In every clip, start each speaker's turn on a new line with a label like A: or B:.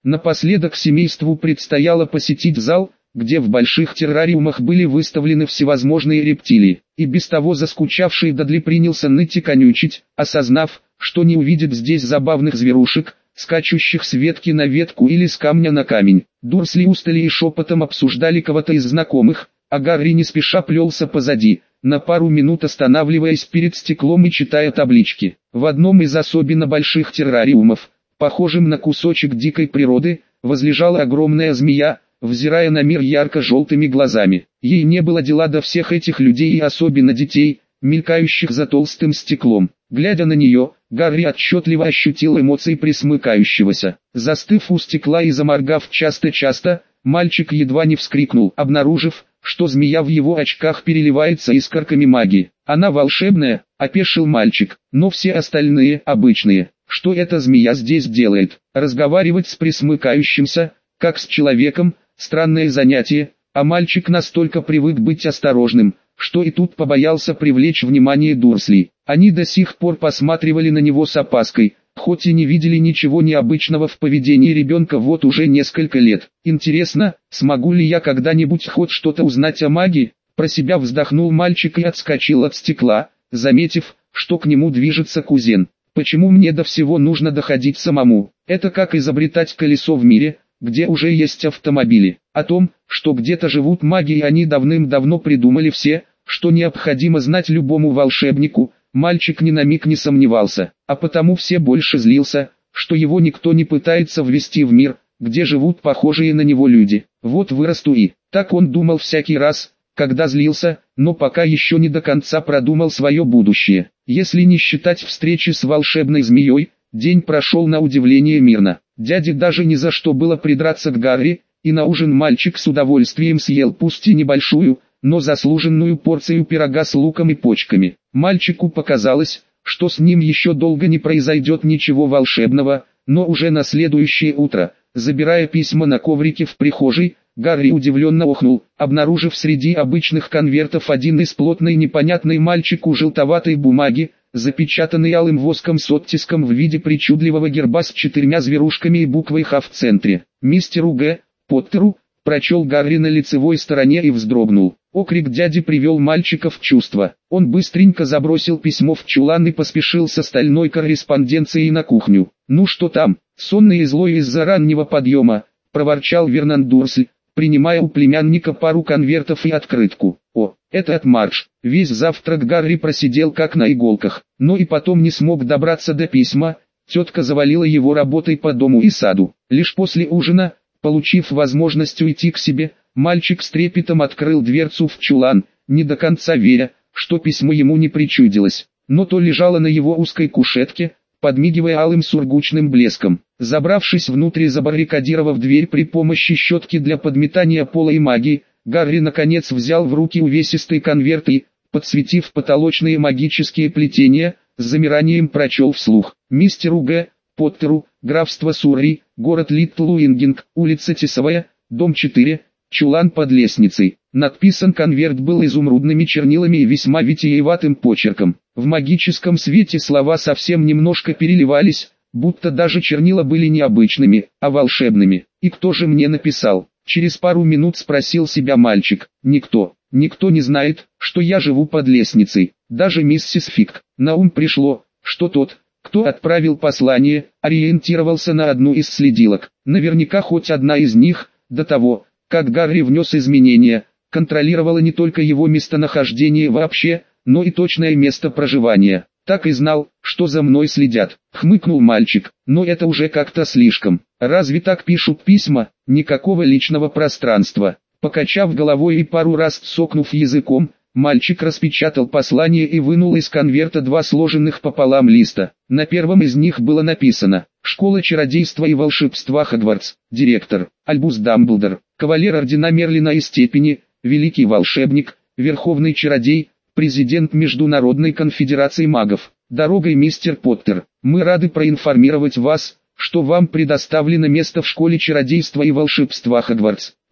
A: Напоследок семейству предстояло посетить зал, где в больших террариумах были выставлены всевозможные рептилии, и без того заскучавший Дадли принялся ныть и конючить, осознав, что не увидит здесь забавных зверушек, скачущих с ветки на ветку или с камня на камень. Дурсли устали и шепотом обсуждали кого-то из знакомых, а Гарри не спеша плелся позади, на пару минут останавливаясь перед стеклом и читая таблички. В одном из особенно больших террариумов, похожим на кусочек дикой природы, возлежала огромная змея, взирая на мир ярко-желтыми глазами. Ей не было дела до всех этих людей и особенно детей, мелькающих за толстым стеклом. Глядя на нее, Гарри отчетливо ощутил эмоции пресмыкающегося. Застыв у стекла и заморгав часто-часто, мальчик едва не вскрикнул, обнаружив, что змея в его очках переливается искорками магии. «Она волшебная», — опешил мальчик, — «но все остальные обычные. Что эта змея здесь делает? Разговаривать с пресмыкающимся, как с человеком, странное занятие, а мальчик настолько привык быть осторожным, что и тут побоялся привлечь внимание Дурсли. Они до сих пор посматривали на него с опаской, хоть и не видели ничего необычного в поведении ребенка вот уже несколько лет. «Интересно, смогу ли я когда-нибудь хоть что-то узнать о магии?» Про себя вздохнул мальчик и отскочил от стекла, заметив, что к нему движется кузен. «Почему мне до всего нужно доходить самому? Это как изобретать колесо в мире, где уже есть автомобили. О том, что где-то живут маги, и они давным-давно придумали все, что необходимо знать любому волшебнику». Мальчик ни на миг не сомневался, а потому все больше злился, что его никто не пытается ввести в мир, где живут похожие на него люди. Вот вырасту и... Так он думал всякий раз, когда злился, но пока еще не до конца продумал свое будущее. Если не считать встречи с волшебной змеей, день прошел на удивление мирно. Дяде даже ни за что было придраться к Гарри, и на ужин мальчик с удовольствием съел пусть и небольшую, но заслуженную порцию пирога с луком и почками. Мальчику показалось, что с ним еще долго не произойдет ничего волшебного, но уже на следующее утро, забирая письма на коврике в прихожей, Гарри удивленно охнул, обнаружив среди обычных конвертов один из плотной непонятной мальчику желтоватой бумаги, запечатанный алым воском с оттиском в виде причудливого герба с 4 зверушками и буквой «Х» в центре. «Мистеру Г. Поттеру», прочел Гарри на лицевой стороне и вздрогнул. Окрик дяди привел мальчика в чувство. Он быстренько забросил письмо в чулан и поспешил с остальной корреспонденцией на кухню. «Ну что там?» Сонный и злой из-за раннего подъема, проворчал Вернон Дурсль, принимая у племянника пару конвертов и открытку. «О, это от Мардж». Весь завтрак Гарри просидел как на иголках, но и потом не смог добраться до письма. Тетка завалила его работой по дому и саду. Лишь после ужина, получив возможность уйти к себе, мальчик с трепетом открыл дверцу в чулан, не до конца веря, что письмо ему не причудилось. Но то лежало на его узкой кушетке, подмигивая алым сургучным блеском. Забравшись внутрь и забаррикадировав дверь при помощи щетки для подметания пола и магии, Гарри наконец взял в руки увесистый конверт и, подсветив потолочные магические плетения, с замиранием прочел вслух. «Мистеру Г. Поттеру, графство Сурри, город Литл Уингинг, улица Тесовая, дом 4, чулан под лестницей». Надписан конверт был изумрудными чернилами и весьма витиеватым почерком. В магическом свете слова совсем немножко переливались, будто даже чернила были не обычными, а волшебными. «И кто же мне написал?» Через пару минут спросил себя мальчик. «Никто. Никто не знает, что я живу под лестницей. Даже миссис Фиг». На ум пришло, что тот, кто отправил послание, ориентировался на одну из следилок. Наверняка хоть одна из них, до того, как Гарри внес изменения, контролировала не только его местонахождение вообще, но и точное место проживания. «Так и знал, что за мной следят», — хмыкнул мальчик, — «но это уже как-то слишком. Разве так пишут письма? Никакого личного пространства». Покачав головой и пару раз цокнув языком, мальчик распечатал послание и вынул из конверта 2 сложенных пополам листа. На первом из них было написано: «Школа чародейства и волшебства Хогвартс, директор, Альбус Дамблдор, кавалер ордена Мерлина и степени, великий волшебник, верховный чародей, президент Международной конфедерации магов. Дорогой, мистер Поттер, мы рады проинформировать вас, что вам предоставлено место в школе чародейства и волшебства Хогвартс.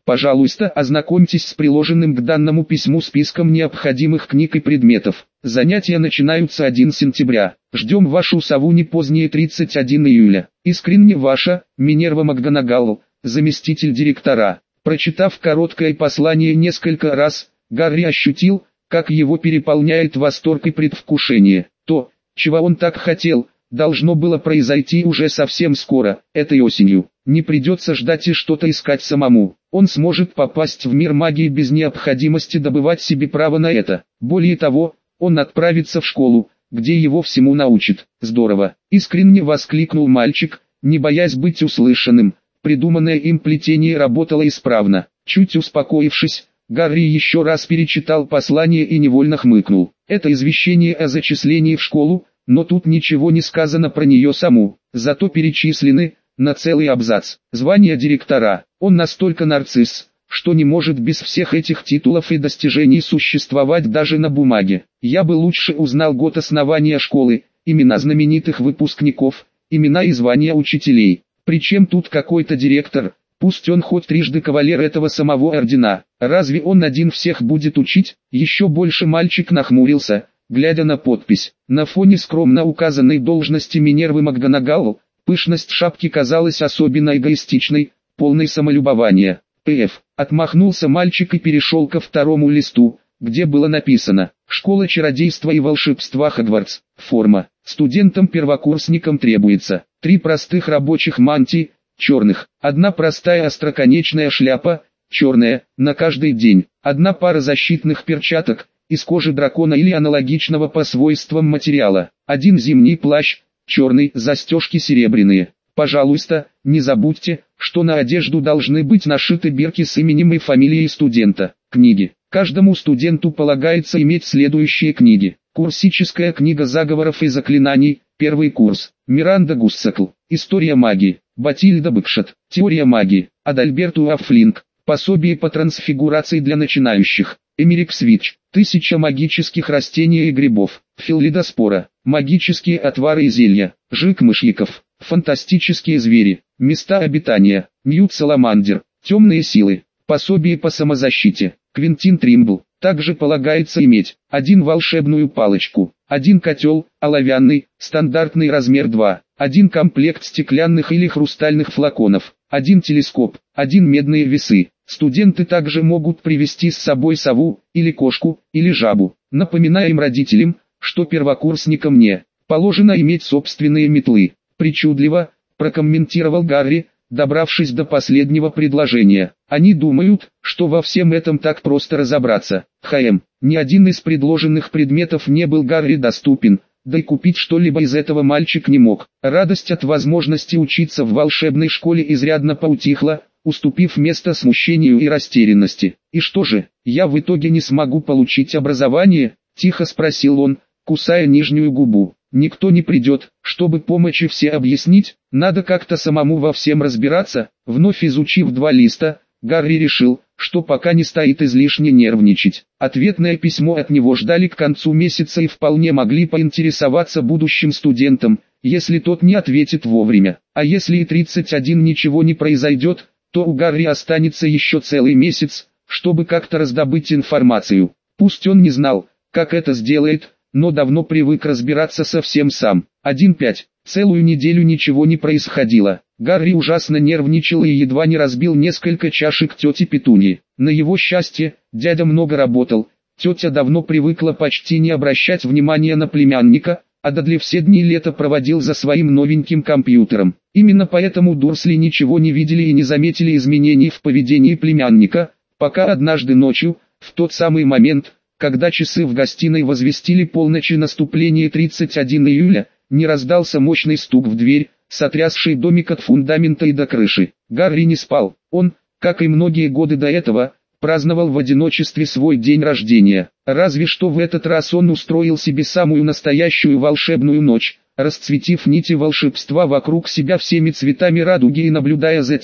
A: Пожалуйста, ознакомьтесь с приложенным к данному письму списком необходимых книг и предметов. Занятия начинаются 1 сентября. Ждем вашу сову не позднее 31 июля. Искренне ваша, Минерва МакГонагал, заместитель директора. Прочитав короткое послание несколько раз, Гарри ощутил, как его переполняет восторг и предвкушение. То, чего он так хотел, должно было произойти уже совсем скоро, этой осенью. Не придется ждать и что-то искать самому. Он сможет попасть в мир магии без необходимости добывать себе право на это. Более того, он отправится в школу, где его всему научат. Здорово! Искренне воскликнул мальчик, не боясь быть услышанным. Придуманное им плетение работало исправно. Чуть успокоившись, Гарри еще раз перечитал послание и невольно хмыкнул. Это извещение о зачислении в школу, но тут ничего не сказано про нее саму. Зато перечислены, на целый абзац, звание директора. Он настолько нарцисс, что не может без всех этих титулов и достижений существовать даже на бумаге. Я бы лучше узнал год основания школы, имена знаменитых выпускников, имена и звания учителей. Причем тут какой-то директор, пусть он хоть трижды кавалер этого самого ордена. Разве он один всех будет учить? Еще больше мальчик нахмурился, глядя на подпись. На фоне скромно указанной должности Минервы МакГонагал, пышность шапки казалась особенно эгоистичной, полной самолюбования. П.Ф. Отмахнулся мальчик и перешел ко второму листу, где было написано «Школа чародейства и волшебства Хогвартс. Форма. Студентам-первокурсникам требуется 3 простых рабочих мантии, черных, 1 простая остроконечная шляпа, черная, на каждый день, 1 пара защитных перчаток, из кожи дракона или аналогичного по свойствам материала, 1 зимний плащ, черный, застежки серебряные. Пожалуйста, не забудьте, что на одежду должны быть нашиты бирки с именем и фамилией студента. Книги. Каждому студенту полагается иметь следующие книги. Курсическая книга заговоров и заклинаний, 1 курс. Миранда Гуссакл. История магии. Батильда Бэкшот. Теория магии. Адальберт Уафлинг. Пособие по трансфигурации для начинающих. Эмерик Свитч. 1000 магических растений и грибов. Филлидоспора. Магические отвары и зелья. Жик мышьяков. Фантастические звери. Места обитания. Ньют Саламандер. Темные силы. Пособие по самозащите. Квентин Тримбл. Также полагается иметь 1 волшебную палочку, 1 котел, оловянный, стандартный размер 2, 1 комплект стеклянных или хрустальных флаконов, 1 телескоп, 1 медные весы. Студенты также могут привезти с собой сову, или кошку, или жабу. Напоминаем родителям, что первокурсникам не положено иметь собственные метлы. Причудливо, прокомментировал Гарри, добравшись до последнего предложения. Они думают, что во всем этом так просто разобраться. Ни один из предложенных предметов не был Гарри доступен, да и купить что-либо из этого мальчик не мог. Радость от возможности учиться в волшебной школе изрядно поутихла, уступив место смущению и растерянности. «И что же, я в итоге не смогу получить образование?» – тихо спросил он, кусая нижнюю губу. «Никто не придет, чтобы помочь и все объяснить, надо как-то самому во всем разбираться». Вновь изучив 2 листа, Гарри решил, что пока не стоит излишне нервничать. Ответное письмо от него ждали к концу месяца и вполне могли поинтересоваться будущим студентом, если тот не ответит вовремя. А если и 31 ничего не произойдет, то у Гарри останется еще целый месяц, чтобы как-то раздобыть информацию. Пусть он не знал, как это сделает, но давно привык разбираться со всем сам. 1.5. Целую неделю ничего не происходило. Гарри ужасно нервничал и едва не разбил несколько чашек тети Петуньи. На его счастье, дядя много работал. Тетя давно привыкла почти не обращать внимания на племянника, а Дадли все дни лета проводил за своим новеньким компьютером. Именно поэтому Дурсли ничего не видели и не заметили изменений в поведении племянника, пока однажды ночью, в тот самый момент, когда часы в гостиной возвестили полночь и наступление 31 июля, не раздался мощный стук в дверь, сотрясший домик от фундамента и до крыши. Гарри не спал. Он, как и многие годы до этого, праздновал в одиночестве свой день рождения. Разве что в этот раз он устроил себе самую настоящую волшебную ночь, расцветив нити волшебства вокруг себя всеми цветами радуги и наблюдая за тем,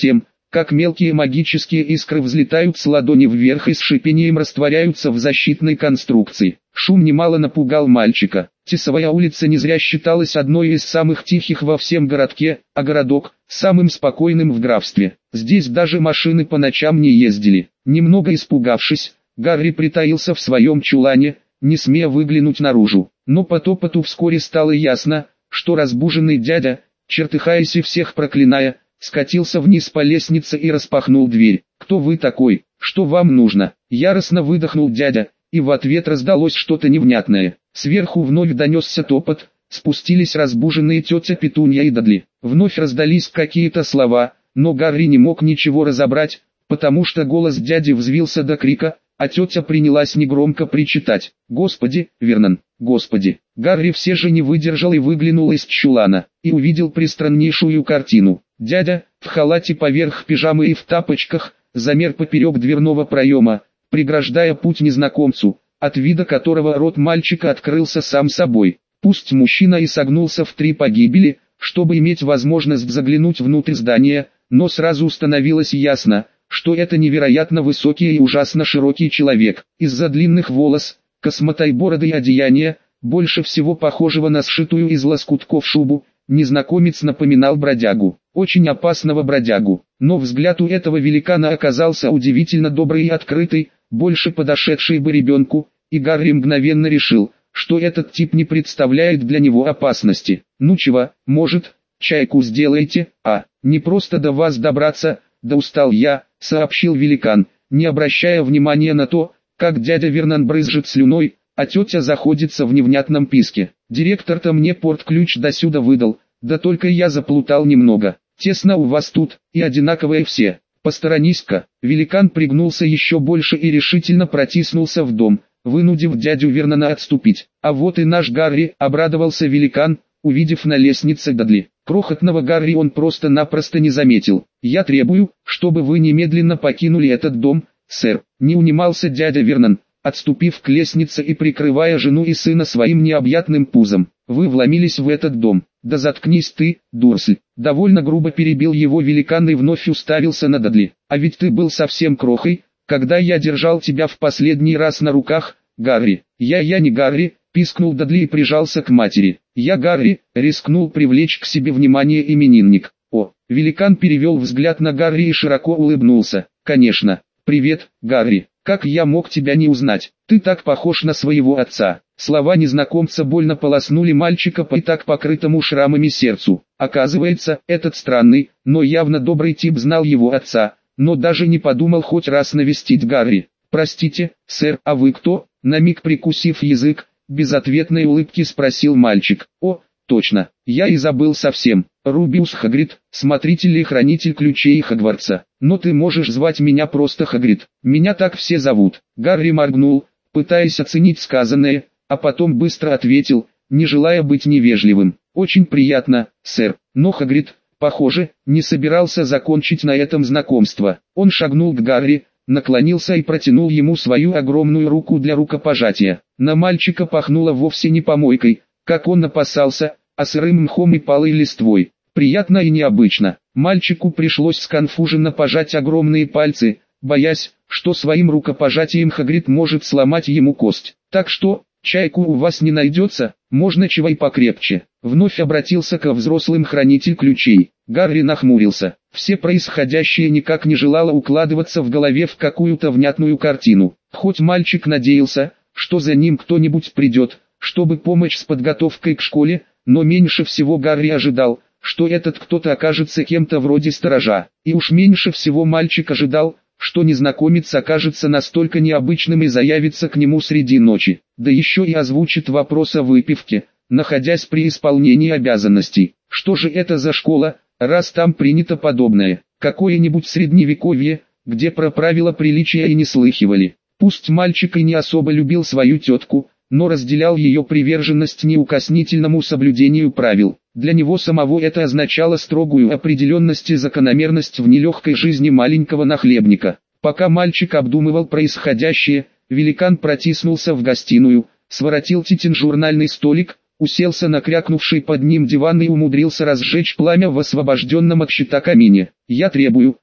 A: как мелкие магические искры взлетают с ладони вверх и с шипением растворяются в защитной конструкции. Шум немало напугал мальчика. Тесовая улица не зря считалась одной из самых тихих во всем городке, а городок – самым спокойным в графстве. Здесь даже машины по ночам не ездили. Немного испугавшись, Гарри притаился в своем чулане, не смея выглянуть наружу. Но по топоту вскоре стало ясно, что разбуженный дядя, чертыхаясь и всех проклиная, скатился вниз по лестнице и распахнул дверь. «Кто вы такой? Что вам нужно?» Яростно выдохнул дядя, и в ответ раздалось что-то невнятное. Сверху вновь донесся топот, спустились разбуженные тетя Петунья и Дадли. Вновь раздались какие-то слова, но Гарри не мог ничего разобрать, потому что голос дяди взвился до крика, а тетя принялась негромко причитать. «Господи, Вернон, Господи!» Гарри все же не выдержал и выглянул из чулана, и увидел пристраннейшую картину. Дядя, в халате поверх пижамы и в тапочках, замер поперек дверного проема, преграждая путь незнакомцу, от вида которого рот мальчика открылся сам собой. Пусть мужчина и согнулся в 3 погибели, чтобы иметь возможность заглянуть внутрь здания, но сразу становилось ясно, что это невероятно высокий и ужасно широкий человек. Из-за длинных волос, косматой бороды и одеяния, больше всего похожего на сшитую из лоскутков шубу, незнакомец напоминал бродягу, очень опасного бродягу. Но взгляд у этого великана оказался удивительно добрый и открытый, больше подошедший бы ребенку, и Гарри мгновенно решил, что этот тип не представляет для него опасности. «Ну чего, может, чайку сделаете, а? Не просто до вас добраться, да устал я», — сообщил великан, не обращая внимания на то, как дядя Вернон брызжет слюной, а тетя заходится в невнятном писке. «Директор-то мне порт-ключ досюда выдал, да только я заплутал немного. Тесно у вас тут, и одинаковые все. Посторонись-ка». Великан пригнулся еще больше и решительно протиснулся в дом, вынудив дядю Вернона отступить. «А вот и наш Гарри», — обрадовался великан, увидев на лестнице Дадли. Крохотного Гарри он просто-напросто не заметил. «Я требую, чтобы вы немедленно покинули этот дом, сэр», — не унимался дядя Вернон, отступив к лестнице и прикрывая жену и сына своим необъятным пузом. «Вы вломились в этот дом. Да заткнись ты, Дурсль!» Довольно грубо перебил его великан и вновь уставился на Дадли. «А ведь ты был совсем крохой, когда я держал тебя в последний раз на руках, Гарри». Я не Гарри», — пискнул Дадли и прижался к матери. «Я Гарри», — рискнул привлечь к себе внимание именинник. «О!» Великан перевел взгляд на Гарри и широко улыбнулся. «Конечно. Привет, Гарри. Как я мог тебя не узнать? Ты так похож на своего отца». Слова незнакомца больно полоснули мальчика по и так покрытому шрамами сердцу. Оказывается, этот странный, но явно добрый тип знал его отца, но даже не подумал хоть раз навестить Гарри. «Простите, сэр, а вы кто?» На миг прикусив язык, без ответной улыбки спросил мальчик. «О, точно, я и забыл совсем. Рубиус Хагрид, смотритель и хранитель ключей Хогвартса. Но ты можешь звать меня просто Хагрид. Меня так все зовут». Гарри моргнул, пытаясь оценить сказанное, а потом быстро ответил, не желая быть невежливым. «Очень приятно, сэр». Но Хагрид, похоже, не собирался закончить на этом знакомство. Он шагнул к Гарри, наклонился и протянул ему свою огромную руку для рукопожатия. На мальчика пахнуло вовсе не помойкой, как он опасался, а сырым мхом и палой листвой. Приятно и необычно. Мальчику пришлось сконфуженно пожать огромные пальцы, боясь, что своим рукопожатием Хагрид может сломать ему кость. «Так что, чайку у вас не найдется, можно чего и покрепче». Вновь обратился ко взрослым хранитель ключей. Гарри нахмурился. Все происходящее никак не желало укладываться в голове в какую-то внятную картину. Хоть мальчик надеялся, что за ним кто-нибудь придет, чтобы помочь с подготовкой к школе, но меньше всего Гарри ожидал, что этот кто-то окажется кем-то вроде сторожа. И уж меньше всего мальчик ожидал, что незнакомец окажется настолько необычным и заявится к нему среди ночи, да еще и озвучит вопрос о выпивке, находясь при исполнении обязанностей. Что же это за школа, раз там принято подобное? Какое-нибудь средневековье, где про правила приличия и не слыхивали. Пусть мальчик и не особо любил свою тетку, но разделял ее приверженность неукоснительному соблюдению правил. Для него самого это означало строгую определенность и закономерность в нелегкой жизни маленького нахлебника. Пока мальчик обдумывал происходящее, великан протиснулся в гостиную, своротил тетин журнальный столик, уселся на крякнувший под ним диван и умудрился разжечь пламя в освобожденном от щита камине. «Я требую,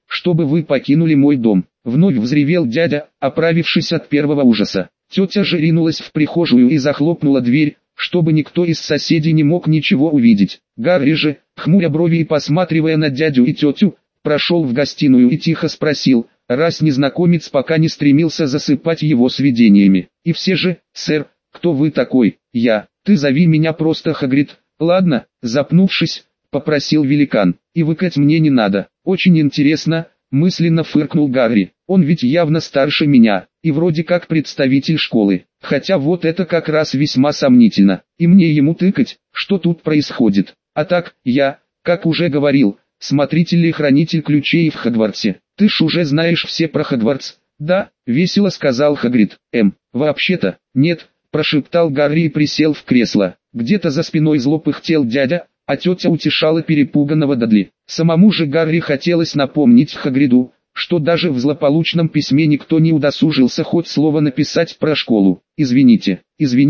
A: чтобы вы покинули мой дом. Вновь взревел дядя, оправившись от первого ужаса. Тетя же ринулась в прихожую и захлопнула дверь, чтобы никто из соседей не мог ничего увидеть. Гарри же, хмуря брови и посматривая на дядю и тетю, прошел в гостиную и тихо спросил, раз незнакомец пока не стремился засыпать его сведениями. И все же, сэр, кто вы такой? Я. Ты зови меня просто Хагрид. Ладно, запнувшись, попросил великан. И выкать мне не надо. Очень интересно, мысленно фыркнул Гарри. Он ведь явно старше меня, и вроде как представитель школы. Хотя вот это как раз весьма сомнительно. И мне ему тыкать, что тут происходит. А так, я, как уже говорил, смотритель и хранитель ключей в Хогвартсе. Ты ж уже знаешь все про Хогвартс. Да, весело сказал Хагрид. Вообще-то, нет, прошептал Гарри и присел в кресло. Где-то за спиной зло пыхтел дядя, а тетя утешала перепуганного Дадли. Самому же Гарри хотелось напомнить Хагриду, что даже в злополучном письме никто не удосужился хоть слово написать про школу. «Извините,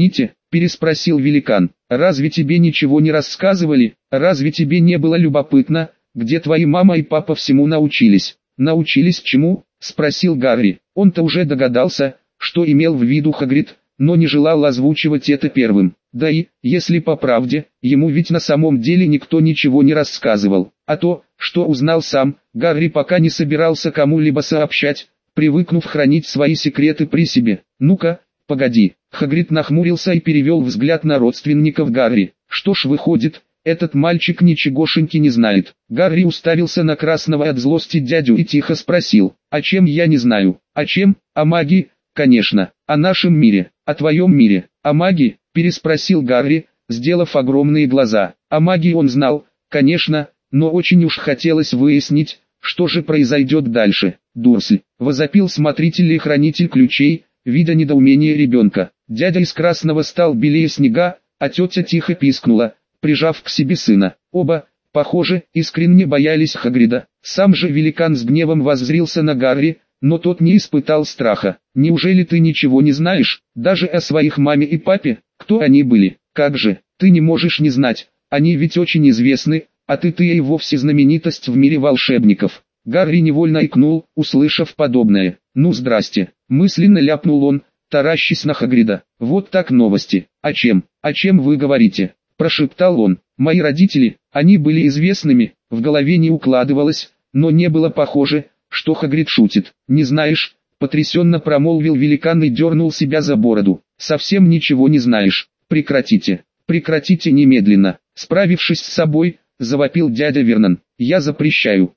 A: переспросил великан, разве тебе ничего не рассказывали, разве тебе не было любопытно, где твои мама и папа всему научились?» «Научились чему?» – спросил Гарри. Он-то уже догадался, что имел в виду Хагрид, но не желал озвучивать это первым. Да и, если по правде, ему ведь на самом деле никто ничего не рассказывал. А то, что узнал сам, Гарри пока не собирался кому-либо сообщать, привыкнув хранить свои секреты при себе. «Ну-ка, погоди». Хагрид нахмурился и перевел взгляд на родственников Гарри. «Что ж выходит, этот мальчик ничегошеньки не знает». Гарри уставился на красного от злости дядю и тихо спросил, «А чем я не знаю?» «А чем? О магии, конечно, о нашем мире, о твоем мире, о магии?» Переспросил Гарри, сделав огромные глаза. О магии он знал, конечно, но очень уж хотелось выяснить, что же произойдет дальше. «Дурсль!» — возопил смотритель и хранитель ключей, видя недоумение ребенка. Дядя из красного стал белее снега, а тетя тихо пискнула, прижав к себе сына. Оба, похоже, искренне боялись Хагрида. Сам же великан с гневом воззрился на Гарри, но тот не испытал страха. «Неужели ты ничего не знаешь, даже о своих маме и папе? Кто они были? Как же, ты не можешь не знать, они ведь очень известны, а ты и вовсе знаменитость в мире волшебников». Гарри невольно икнул, услышав подобное. «Ну здрасте», мысленно ляпнул он, таращась на Хагрида. «Вот так новости. О чем вы говорите?» Прошептал он. «Мои родители, они были известными», в голове не укладывалось, но не было похоже, что Хагрид шутит. «Не знаешь?» Потрясенно промолвил великан и дернул себя за бороду. «Совсем ничего не знаешь. Прекратите немедленно». Справившись с собой, завопил дядя Вернон. Я запрещаю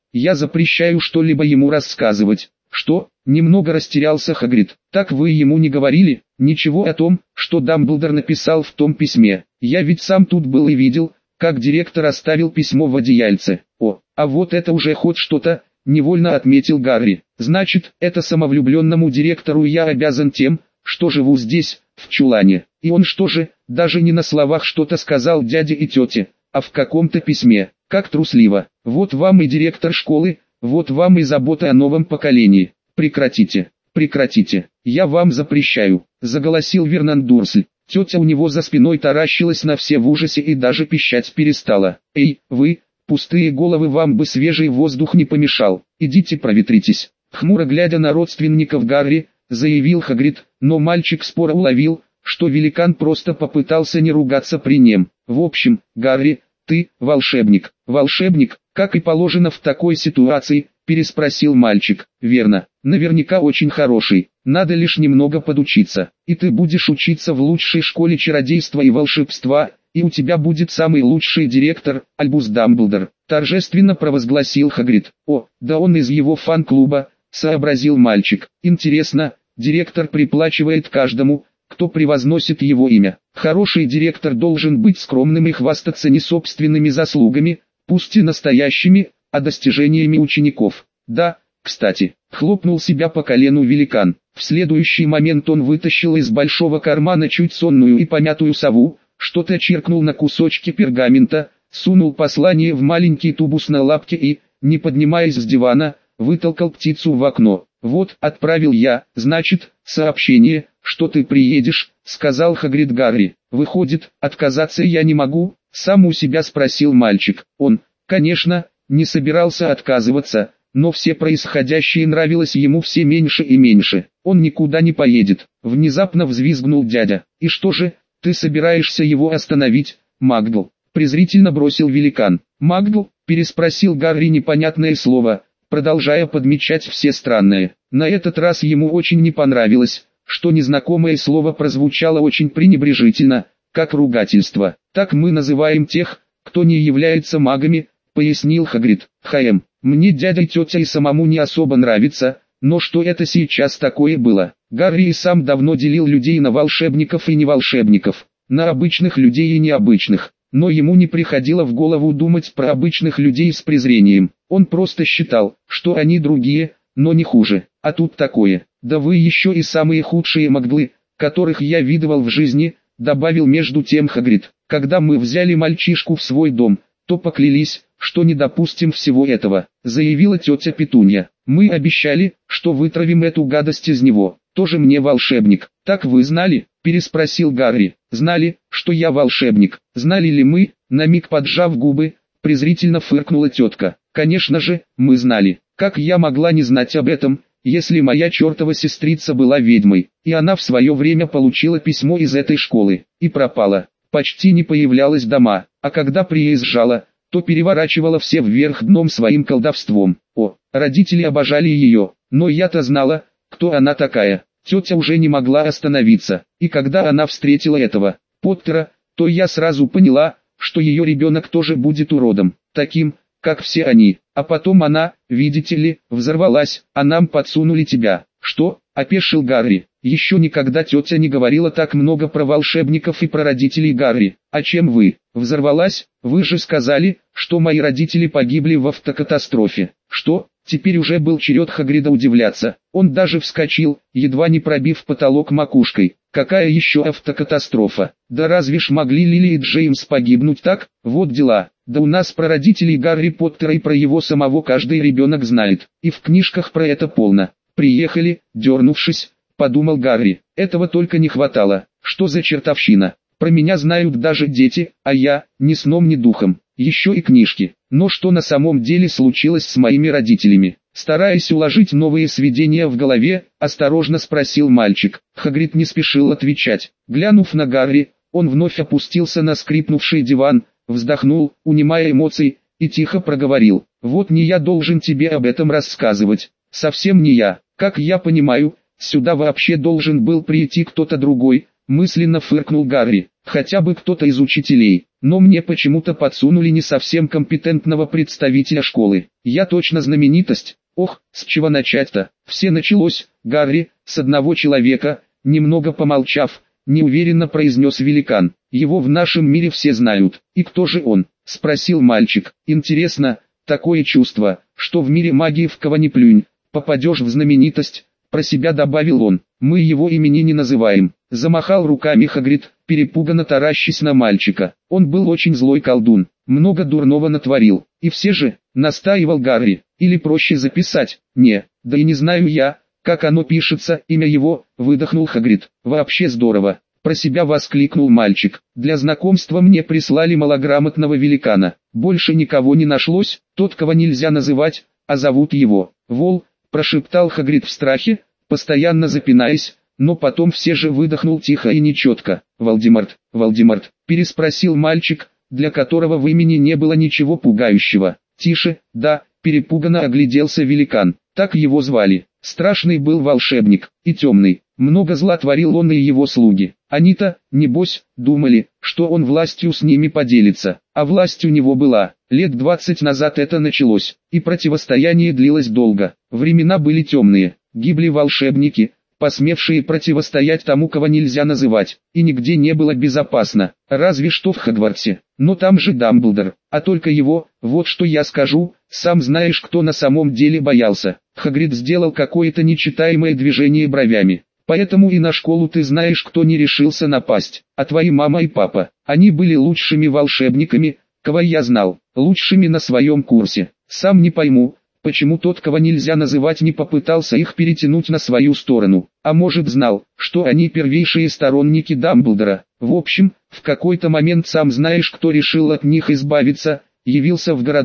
A: что-либо ему рассказывать». «Что?» — немного растерялся Хагрид. «Так вы ему не говорили? Ничего о том, что Дамблдор написал в том письме? Я ведь сам тут был и видел, как директор оставил письмо в одеяльце». «О, а вот это уже хоть что-то», — невольно отметил Гарри. «Значит, это самовлюбленному директору я обязан тем, что живу здесь, в чулане». И он что же, даже не на словах что-то сказал дяде и тете, а в каком-то письме. Как трусливо. Вот вам и директор школы, вот вам и забота о новом поколении. Прекратите, я вам запрещаю, заголосил Вернон Дурсль. Тетя у него за спиной таращилась на все в ужасе и даже пищать перестала. «Эй, вы, пустые головы, вам бы свежий воздух не помешал, идите проветритесь». Хмуро глядя на родственников Гарри, заявил Хагрид, но мальчик споро уловил, что великан просто попытался не ругаться при нем. «В общем, Гарри, ты, волшебник, как и положено в такой ситуации», переспросил мальчик. «Верно, наверняка очень хороший, надо лишь немного подучиться, и ты будешь учиться в лучшей школе чародейства и волшебства, и у тебя будет самый лучший директор, Альбус Дамблдор», торжественно провозгласил Хагрид. «О, да он из его фан-клуба», сообразил мальчик. «Интересно, директор приплачивает каждому, кто превозносит его имя. Хороший директор должен быть скромным и хвастаться не собственными заслугами, пусть и настоящими, а достижениями учеников». «Да, кстати», хлопнул себя по колену великан. В следующий момент он вытащил из большого кармана чуть сонную и помятую сову, что-то чиркнул на кусочки пергамента, сунул послание в маленький тубус на лапке и, не поднимаясь с дивана, вытолкал птицу в окно. «Вот, отправил я, значит, сообщение, что ты приедешь», сказал Хагрид Гарри. «Выходит, отказаться я не могу?» сам у себя спросил мальчик. Он, конечно, не собирался отказываться, но все происходящее нравилось ему все меньше и меньше. Он никуда не поедет. Внезапно взвизгнул дядя. И что же, ты собираешься его остановить, Магдл? Презрительно бросил великан. Магдл? Переспросил Гарри непонятное слово, продолжая подмечать все странное. На этот раз ему очень не понравилось, что незнакомое слово прозвучало очень пренебрежительно, как ругательство. Так мы называем тех, кто не является магами, пояснил Хагрид. Мне дядя и тетя и самому не особо нравится, но что это сейчас такое было? Гарри и сам давно делил людей на волшебников и неволшебников, на обычных людей и необычных. Но ему не приходило в голову думать про обычных людей с презрением. Он просто считал, что они другие, но не хуже. А тут такое. Да вы еще и самые худшие магдлы, которых я видывал в жизни, добавил между тем Хагрид. Когда мы взяли мальчишку в свой дом, то поклялись, что не допустим всего этого, заявила тетя Петунья. Мы обещали, что вытравим эту гадость из него. Тоже мне волшебник. Так вы знали? Переспросил Гарри. Знали, что я волшебник. Знали ли мы? На миг поджав губы, презрительно фыркнула тетка. Конечно же, мы знали. Как я могла не знать об этом, если моя чертова сестрица была ведьмой, и она в свое время получила письмо из этой школы, и пропала. Почти не появлялась дома, а когда приезжала, то переворачивала все вверх дном своим колдовством. Родители обожали ее, но я-то знала, кто она такая. Тетя уже не могла остановиться, и когда она встретила этого Поттера, то я сразу поняла, что ее ребенок тоже будет уродом, таким, как все они. А потом она, видите ли, взорвалась, а нам подсунули тебя. Что? Опешил Гарри. Еще никогда тетя не говорила так много про волшебников и про родителей Гарри. А чем вы? Взорвалась? Вы же сказали, что мои родители погибли в автокатастрофе. Что? Теперь уже был черед Хагрида удивляться. Он даже вскочил, едва не пробив потолок макушкой. Какая еще автокатастрофа? Да разве ж могли Лили и Джеймс погибнуть так? Вот дела. Да у нас про родителей Гарри Поттера и про его самого каждый ребенок знает. И в книжках про это полно. Приехали, дернувшись, подумал Гарри. Этого только не хватало. Что за чертовщина? Про меня знают даже дети, а я, ни сном ни духом. Еще и книжки. Но что на самом деле случилось с моими родителями? Стараясь уложить новые сведения в голове, осторожно спросил мальчик. Хагрид не спешил отвечать. Глянув на Гарри, он вновь опустился на скрипнувший диван, вздохнул, унимая эмоции, и тихо проговорил. Вот не я должен тебе об этом рассказывать. Совсем не я. Как я понимаю, сюда вообще должен был прийти кто-то другой, мысленно фыркнул Гарри. Хотя бы кто-то из учителей. Но мне почему-то подсунули не совсем компетентного представителя школы. Я точно знаменитость. Ох, с чего начать-то? Все началось, Гарри, с одного человека. Немного помолчав, неуверенно произнес великан. Его в нашем мире все знают. И кто же он? Спросил мальчик. Интересно, такое чувство, что в мире магии в кого ни плюнь, попадешь в знаменитость. Про себя добавил он. Мы его имени не называем. Замахал руками Хагрид, перепуганно таращась на мальчика. Он был очень злой колдун, много дурного натворил. И все же, настаивал Гарри, или проще записать. Не, да и не знаю я, как оно пишется, имя его, выдохнул Хагрид. Вообще здорово. Про себя воскликнул мальчик. Для знакомства мне прислали малограмотного великана. Больше никого не нашлось, тот, кого нельзя называть, а зовут его Вол, прошептал Хагрид в страхе, постоянно запинаясь, но потом все же выдохнул тихо и нечетко. Волдеморт, Волдеморт, переспросил мальчик, для которого в имени не было ничего пугающего. Тише, да, перепуганно огляделся великан, так его звали. Страшный был волшебник, и темный, много зла творил он и его слуги. Они-то, небось, думали, что он властью с ними поделится, а власть у него была. Лет 20 назад это началось, и противостояние длилось долго. Времена были темные, гибли волшебники, посмевшие противостоять тому, кого нельзя называть, и нигде не было безопасно, разве что в Хогвартсе. Но там же Дамблдор, а только его, вот что я скажу, сам знаешь, кто на самом деле боялся. Хагрид сделал какое-то нечитаемое движение бровями. Поэтому и на школу ты знаешь, кто не решился напасть. А твои мама и папа, они были лучшими волшебниками, кого я знал, лучшими на своем курсе. Сам не пойму, почему тот, кого нельзя называть, не попытался их перетянуть на свою сторону. А может, знал, что они первейшие сторонники Дамблдора. В общем, в какой-то момент сам знаешь, кто решил от них избавиться, явился в городок,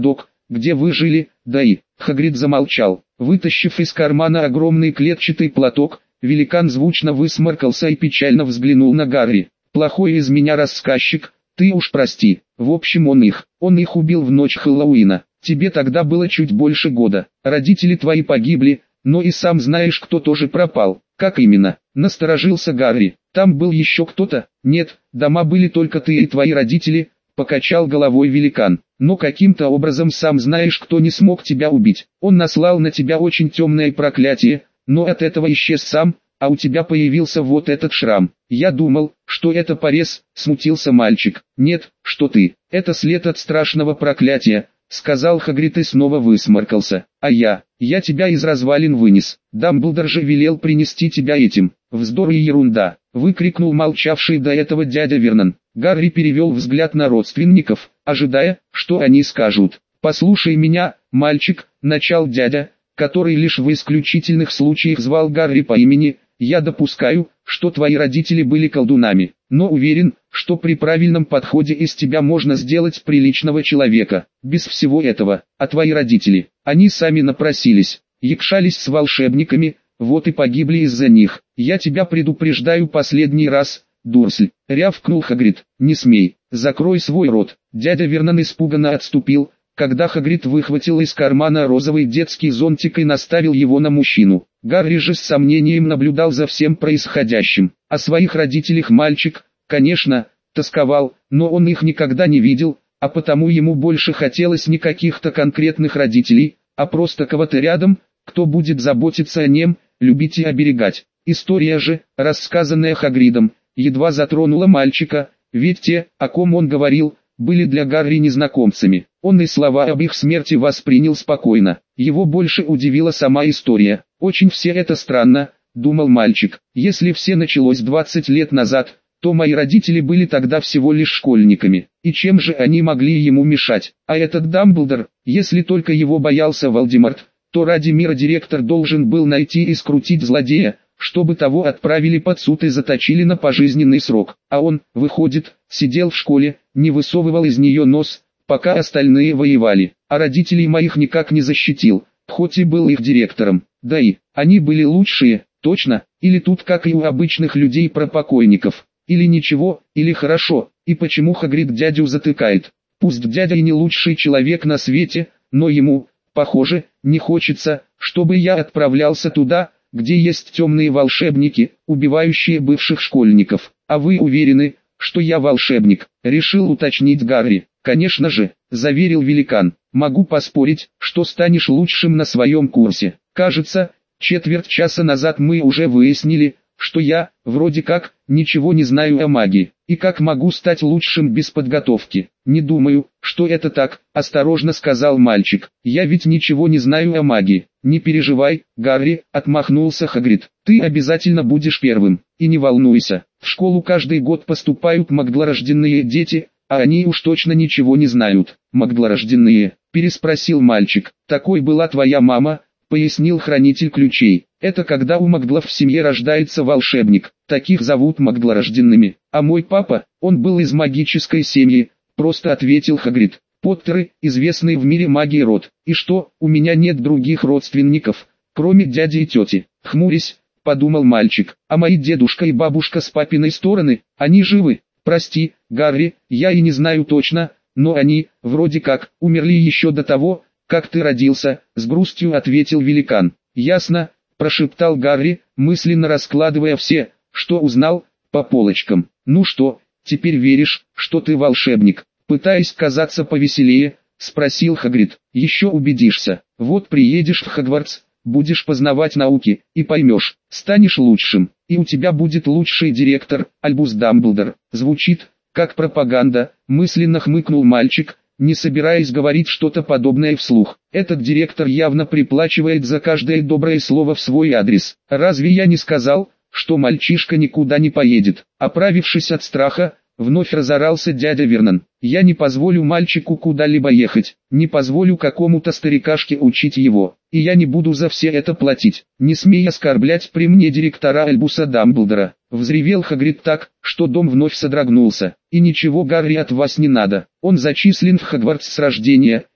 A: где вы жили, да и...» Хагрид замолчал. Вытащив из кармана огромный клетчатый платок, великан звучно высморкался и печально взглянул на Гарри. «Плохой из меня рассказчик, ты уж прости. В общем, он их убил в ночь Хэллоуина. Тебе тогда было чуть больше года. Родители твои погибли, но и сам знаешь, кто тоже пропал». «Как именно?» — насторожился Гарри. «Там был еще кто-то?» «Нет, дома были только ты и твои родители», — покачал головой великан. «Но каким-то образом сам знаешь, кто не смог тебя убить. Он наслал на тебя очень темное проклятие, но от этого исчез сам, а у тебя появился вот этот шрам. Я думал, что это порез», — смутился мальчик. «Нет, что ты, это след от страшного проклятия», — сказал Хагрид и снова высморкался. «А я тебя из развалин вынес. Дамблдор же велел принести тебя этим». «Вздор и ерунда», — выкрикнул молчавший до этого дядя Вернон. Гарри перевел взгляд на родственников, ожидая, что они скажут. «Послушай меня, мальчик», — начал дядя, который лишь в исключительных случаях звал Гарри по имени. «Я допускаю, что твои родители были колдунами, но уверен, что при правильном подходе из тебя можно сделать приличного человека. Без всего этого, а твои родители, они сами напросились, якшались с волшебниками, вот и погибли из-за них. Я тебя предупреждаю последний раз, дурсль», — рявкнул Хагрид. «Не смей, закрой свой рот». Дядя Вернон испуганно отступил, когда Хагрид выхватил из кармана розовый детский зонтик и наставил его на мужчину. Гарри же с сомнением наблюдал за всем происходящим. О своих родителях мальчик, конечно, тосковал, но он их никогда не видел, а потому ему больше хотелось не каких-то конкретных родителей, а просто кого-то рядом, кто будет заботиться о нем, любить и оберегать. История же, рассказанная Хагридом, едва затронула мальчика, ведь те, о ком он говорил, были для Гарри незнакомцами. Он и слова об их смерти воспринял спокойно. Его больше удивила сама история. «Очень все это странно», — думал мальчик. «Если все началось 20 лет назад, то мои родители были тогда всего лишь школьниками. И чем же они могли ему мешать? А этот Дамблдор, если только его боялся Волдеморт, то ради мира директор должен был найти и скрутить злодея, чтобы того отправили под суд и заточили на пожизненный срок. А он, выходит, сидел в школе, не высовывал из нее нос, пока остальные воевали, а родителей моих никак не защитил, хоть и был их директором. Да и, они были лучшие, точно, или тут как и у обычных людей про покойников, или ничего, или хорошо, и почему Хагрид дядю затыкает? Пусть дядя и не лучший человек на свете, но ему, похоже, не хочется, чтобы я отправлялся туда, где есть темные волшебники, убивающие бывших школьников. А вы уверены, что я волшебник?» — решил уточнить Гарри. «Конечно же», — заверил великан. «Могу поспорить, что станешь лучшим на своем курсе. Кажется, четверть часа назад мы уже выяснили, что я, вроде как, ничего не знаю о магии. И как могу стать лучшим без подготовки?» «Не думаю, что это так», — осторожно сказал мальчик. «Я ведь ничего не знаю о магии». «Не переживай, Гарри», — отмахнулся Хагрид. «Ты обязательно будешь первым. И не волнуйся, в школу каждый год поступают маглорожденные дети, а они уж точно ничего не знают». «Маглорожденные?» — переспросил мальчик. «Такой была твоя мама», — пояснил хранитель ключей. «Это когда у маглов в семье рождается волшебник, таких зовут маглорожденными. А мой папа, он был из магической семьи», — просто ответил Хагрид. «Поттеры, известный в мире магии род. И что, у меня нет других родственников, кроме дяди и тети?» Хмурясь, подумал мальчик. «А мои дедушка и бабушка с папиной стороны, они живы?» «Прости, Гарри, я и не знаю точно, но они, вроде как, умерли еще до того, как ты родился», — с грустью ответил великан. «Ясно», — прошептал Гарри, мысленно раскладывая все, что узнал, по полочкам. «Ну что, теперь веришь, что ты волшебник?» Пытаясь казаться повеселее, спросил Хагрид. «Еще убедишься. Вот приедешь в Хогвартс, будешь познавать науки, и поймешь, станешь лучшим, и у тебя будет лучший директор, Альбус Дамблдор». Звучит, как пропаганда, мысленно хмыкнул мальчик, не собираясь говорить что-то подобное вслух. «Этот директор явно приплачивает за каждое доброе слово в свой адрес. Разве я не сказал, что мальчишка никуда не поедет?» Оправившись от страха, вновь разорался дядя Вернон. «Я не позволю мальчику куда-либо ехать, не позволю какому-то старикашке учить его, и я не буду за все это платить. Не смей оскорблять при мне директора Альбуса Дамблдора», — взревел Хагрид так, что дом вновь содрогнулся. «И ничего Гарри от вас не надо, он зачислен в Хогвартс с рождения,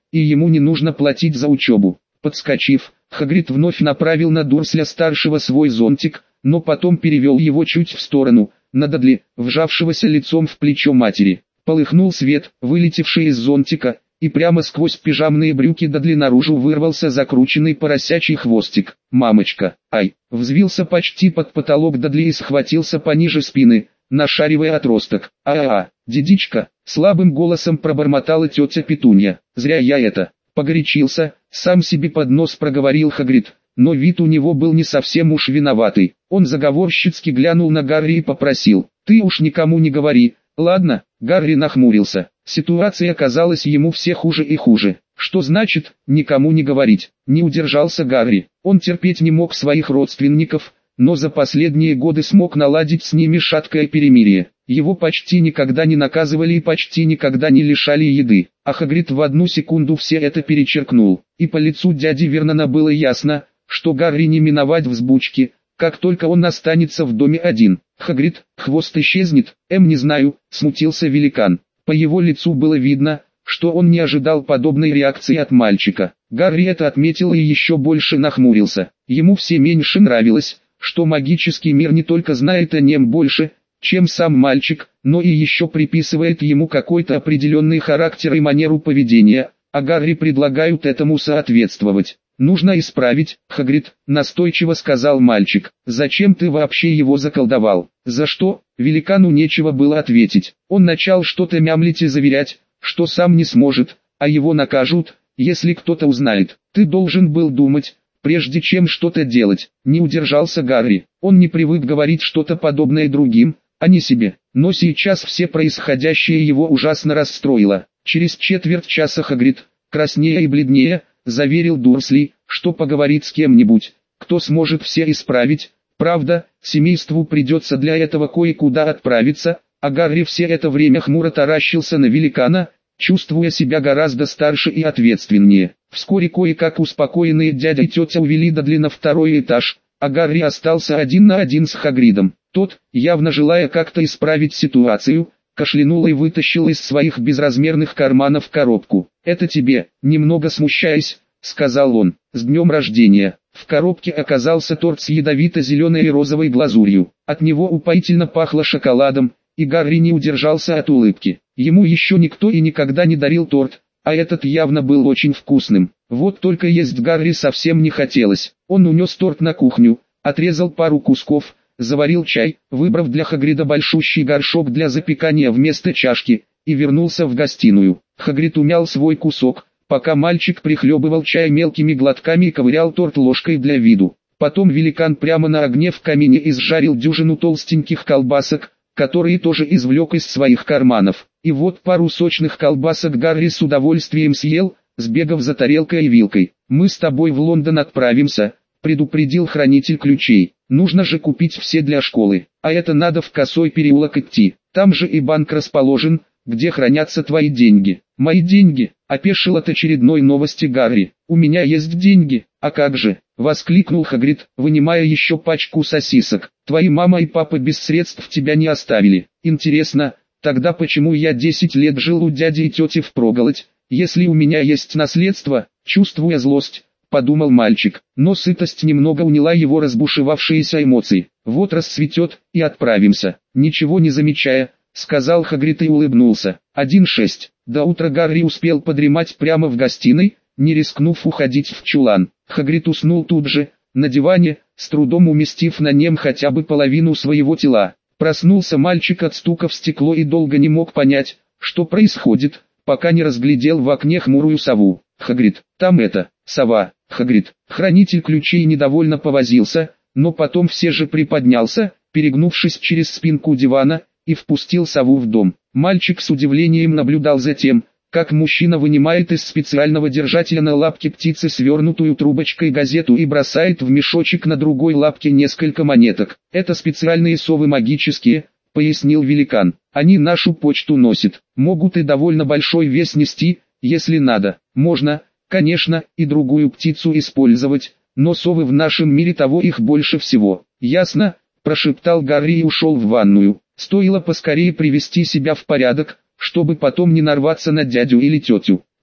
A: и ему не нужно платить за учебу. Подскочив, Хагрид вновь направил на Дурсля-старшего свой зонтик, но потом перевел его чуть в сторону, на Дадли, вжавшегося лицом в плечо матери. Полыхнул свет, вылетевший из зонтика, и прямо сквозь пижамные брюки Дадли наружу вырвался закрученный поросячий хвостик. «Мамочка, ай!» Взвился почти под потолок Дадли и схватился пониже спины, нашаривая отросток. Дедичка!» Слабым голосом пробормотала тетя Петунья. «Зря я это!» Погорячился, сам себе под нос проговорил Хагрид, но вид у него был не совсем уж виноватый. Он заговорщицки глянул на Гарри и попросил: «Ты уж никому не говори, ладно?» Гарри нахмурился. Ситуация казалась ему все хуже и хуже. Что значит «никому не говорить»? Не удержался Гарри. Он терпеть не мог своих родственников, но за последние годы смог наладить с ними шаткое перемирие. Его почти никогда не наказывали и почти никогда не лишали еды. А Хагрид в одну секунду все это перечеркнул. И по лицу дяди Вернона было ясно, что Гарри не миновать взбучки, как только он останется в доме один. «Хагрид, хвост исчезнет?» «Не знаю», — смутился великан. По его лицу было видно, что он не ожидал подобной реакции от мальчика. Гарри это отметил и еще больше нахмурился. Ему все меньше нравилось, что магический мир не только знает о нем больше, чем сам мальчик, но и еще приписывает ему какой-то определенный характер и манеру поведения, а Гарри предлагают этому соответствовать. «Нужно исправить, Хагрид», — настойчиво сказал мальчик. «Зачем ты вообще его заколдовал?» «За что?» Великану нечего было ответить. Он начал что-то мямлить и заверять, что сам не сможет, а его накажут, если кто-то узнает. «Ты должен был думать, прежде чем что-то делать», — не удержался Гарри. Он не привык говорить что-то подобное другим, а не себе. Но сейчас все происходящее его ужасно расстроило. Через четверть часа Хагрид, краснея и бледнее, заверил Дурсли, что поговорит с кем-нибудь, кто сможет все исправить. Правда, семейству придется для этого кое-куда отправиться, а Гарри все это время хмуро таращился на великана, чувствуя себя гораздо старше и ответственнее. Вскоре кое-как успокоенные дядя и тетя увели Дадли на второй этаж, а Гарри остался один на один с Хагридом. Тот, явно желая как-то исправить ситуацию, кашлянул и вытащил из своих безразмерных карманов коробку. «Это тебе», немного смущаясь, сказал он. «С днем рождения». В коробке оказался торт с ядовито-зеленой и розовой глазурью. От него упоительно пахло шоколадом, и Гарри не удержался от улыбки. Ему еще никто и никогда не дарил торт, а этот явно был очень вкусным. Вот только есть Гарри совсем не хотелось. Он унес торт на кухню, отрезал пару кусков, заварил чай, выбрав для Хагрида большущий горшок для запекания вместо чашки, и вернулся в гостиную. Хагрид умял свой кусок, пока мальчик прихлебывал чай мелкими глотками и ковырял торт ложкой для виду. Потом великан прямо на огне в камине изжарил дюжину толстеньких колбасок, которые тоже извлек из своих карманов. И вот пару сочных колбасок Гарри с удовольствием съел, сбегав за тарелкой и вилкой. «Мы с тобой в Лондон отправимся», — предупредил хранитель ключей. «Нужно же купить все для школы, а это надо в Косой переулок идти. Там же и банк расположен, где хранятся твои деньги». «Мои деньги?» — опешил от очередной новости Гарри. «У меня есть деньги, а как же?» — воскликнул Хагрид, вынимая еще пачку сосисок. «Твои мама и папа без средств тебя не оставили. Интересно, тогда почему я 10 лет жил у дяди и тети впроголодь, если у меня есть наследство?» Чувствуя злость, подумал мальчик, но сытость немного уняла его разбушевавшиеся эмоции. «Вот расцветет, и отправимся». «Ничего не замечая», — сказал Хагрид и улыбнулся. 1:6. До утра Гарри успел подремать прямо в гостиной, не рискнув уходить в чулан. Хагрид уснул тут же, на диване, с трудом уместив на нем хотя бы половину своего тела. Проснулся мальчик от стука в стекло и долго не мог понять, что происходит, пока не разглядел в окне хмурую сову. «Хагрид, там это, сова, Хагрид». Хранитель ключей недовольно повозился, но потом все же приподнялся, перегнувшись через спинку дивана, и впустил сову в дом. Мальчик с удивлением наблюдал за тем, как мужчина вынимает из специального держателя на лапке птицы свернутую трубочкой газету и бросает в мешочек на другой лапке несколько монеток. «Это специальные совы магические», — пояснил великан. «Они нашу почту носят, могут и довольно большой вес нести, если надо. Можно, конечно, и другую птицу использовать, но совы в нашем мире того их больше всего». «Ясно», — прошептал Гарри и ушел в ванную. Стоило поскорее привести себя в порядок, чтобы потом не нарваться на дядю или тетю.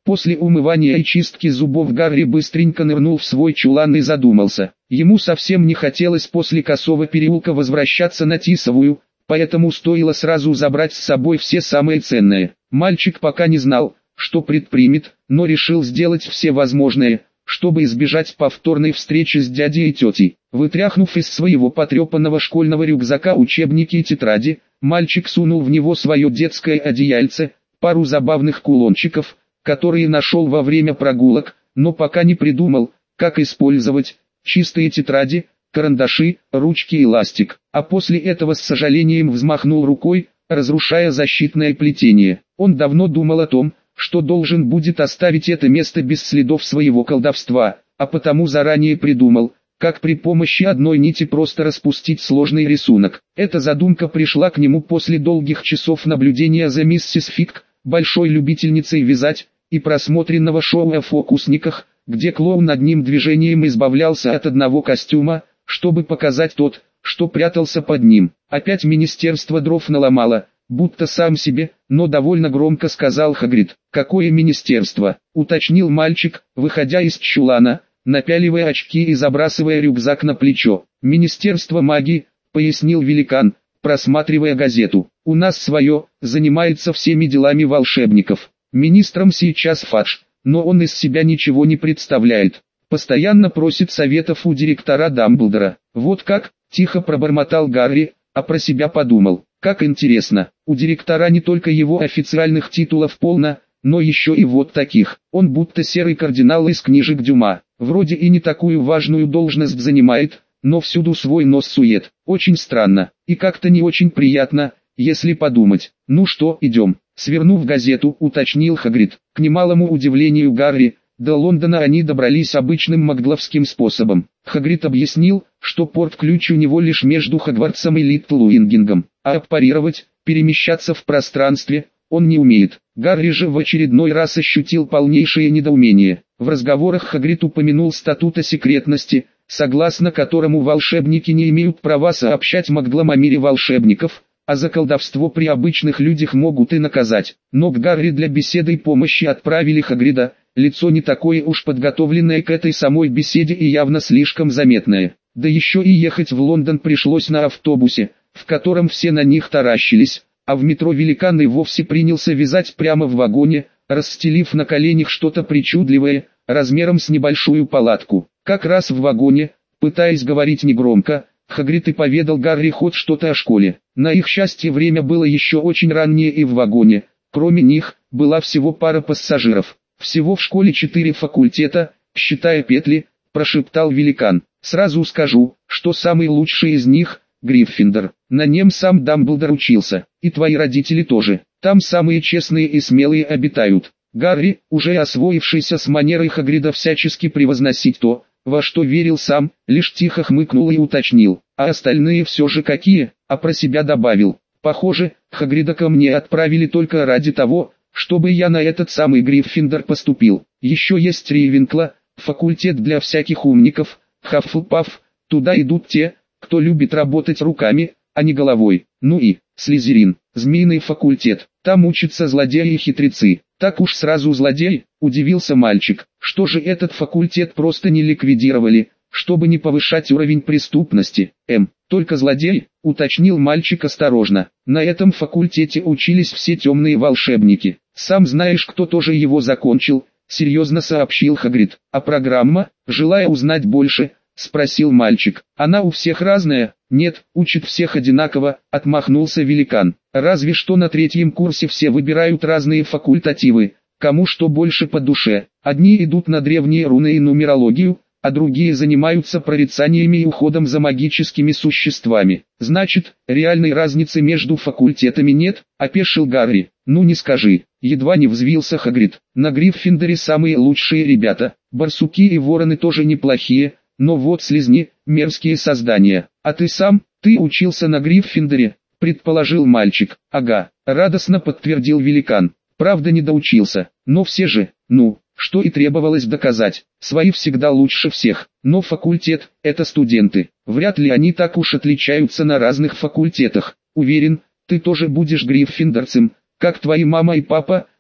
A: После умывания и чистки зубов Гарри быстренько нырнул в свой чулан и задумался. Ему совсем не хотелось после Косого переулка возвращаться на Тисовую, поэтому стоило сразу забрать с собой все самое ценное. Мальчик пока не знал, что предпримет, но решил сделать все возможное, чтобы избежать повторной встречи с дядей и тетей. Вытряхнув из своего потрепанного школьного рюкзака учебники и тетради, мальчик сунул в него свое детское одеяльце, пару забавных кулончиков, которые нашел во время прогулок, но пока не придумал, как использовать чистые тетради, карандаши, ручки и ластик. А после этого с сожалением взмахнул рукой, разрушая защитное плетение. Он давно думал о том, что должен будет оставить это место без следов своего колдовства, а потому заранее придумал, как при помощи одной нити просто распустить сложный рисунок. Эта задумка пришла к нему после долгих часов наблюдения за миссис Фиг, большой любительницей вязать, и просмотренного шоу о фокусниках, где клоун одним движением избавлялся от одного костюма, чтобы показать тот, что прятался под ним. Опять министерство дров наломало, будто сам себе, но довольно громко сказал Хагрид. «Какое министерство?» — уточнил мальчик, выходя из чулана, напяливая очки и забрасывая рюкзак на плечо. «Министерство магии», — пояснил великан, просматривая газету. «У нас свое, занимается всеми делами волшебников. Министром сейчас Фадж, но он из себя ничего не представляет. Постоянно просит советов у директора Дамблдора». «Вот как?» — тихо пробормотал Гарри, а про себя подумал. «Как интересно, у директора не только его официальных титулов полно, но еще и вот таких. Он будто серый кардинал из книжек Дюма. Вроде и не такую важную должность занимает, но всюду свой нос сует. Очень странно, и как-то не очень приятно, если подумать. Ну что, идем?» Свернув газету, уточнил Хагрид. К немалому удивлению Гарри, до Лондона они добрались обычным макгловским способом. Хагрид объяснил, что порт-ключ у него лишь между Хогвартсом и Литл-Уингингом, а аппарировать, перемещаться в пространстве, он не умеет. Гарри же в очередной раз ощутил полнейшее недоумение. В разговорах Хагрид упомянул статут о секретности, согласно которому волшебники не имеют права сообщать макглам о мире волшебников, а за колдовство при обычных людях могут и наказать. Но к Гарри для беседы и помощи отправили Хагрида, лицо не такое уж подготовленное к этой самой беседе и явно слишком заметное. Да еще и ехать в Лондон пришлось на автобусе, в котором все на них таращились, а в метро великан и вовсе принялся вязать прямо в вагоне, расстелив на коленях что-то причудливое, размером с небольшую палатку. Как раз в вагоне, пытаясь говорить негромко, Хагрид и поведал Гарри хоть что-то о школе. На их счастье время было еще очень раннее и в вагоне, кроме них, была всего пара пассажиров. «Всего в школе 4 факультета, считая петли», – прошептал великан. «Сразу скажу, что самый лучший из них – Гриффиндор. На нем сам Дамблдор учился, и твои родители тоже. Там самые честные и смелые обитают». Гарри, уже освоившийся с манерой Хагрида всячески превозносить то, во что верил сам, лишь тихо хмыкнул и уточнил. «А остальные все же какие?» А про себя добавил. «Похоже, Хагрида ко мне отправили только ради того, чтобы я на этот самый Гриффиндор поступил. Еще есть Рейвенкла, факультет для всяких умников, Хаффлпаф, туда идут те, кто любит работать руками, а не головой. Ну и Слизерин, змеиный факультет, там учатся злодеи и хитрецы». «Так уж сразу злодей?» – удивился мальчик. «Что же этот факультет просто не ликвидировали, чтобы не повышать уровень преступности?» «Только злодей?» – уточнил мальчик осторожно. «На этом факультете учились все темные волшебники. Сам знаешь, кто тоже его закончил?» – серьезно сообщил Хагрид. «А программа, желая узнать больше?» – спросил мальчик. «Она у всех разная?» «Нет, учат всех одинаково», – отмахнулся великан. «Разве что на 3-м курсе все выбирают разные факультативы, кому что больше по душе. Одни идут на древние руны и нумерологию, а другие занимаются прорицаниями и уходом за магическими существами». «Значит, реальной разницы между факультетами нет?» – опешил Гарри. «Ну не скажи», – едва не взвился Хагрид. «На Гриффиндоре самые лучшие ребята, барсуки и вороны тоже неплохие, но вот слизни – мерзкие создания. А ты сам, ты учился на Гриффиндоре?» – предположил мальчик. «Ага», – радостно подтвердил великан. «Правда не доучился, но все же, что и требовалось доказать, свои всегда лучше всех. Но факультет – это студенты, вряд ли они так уж отличаются на разных факультетах. Уверен, ты тоже будешь гриффиндорцем, как твои мама и папа»,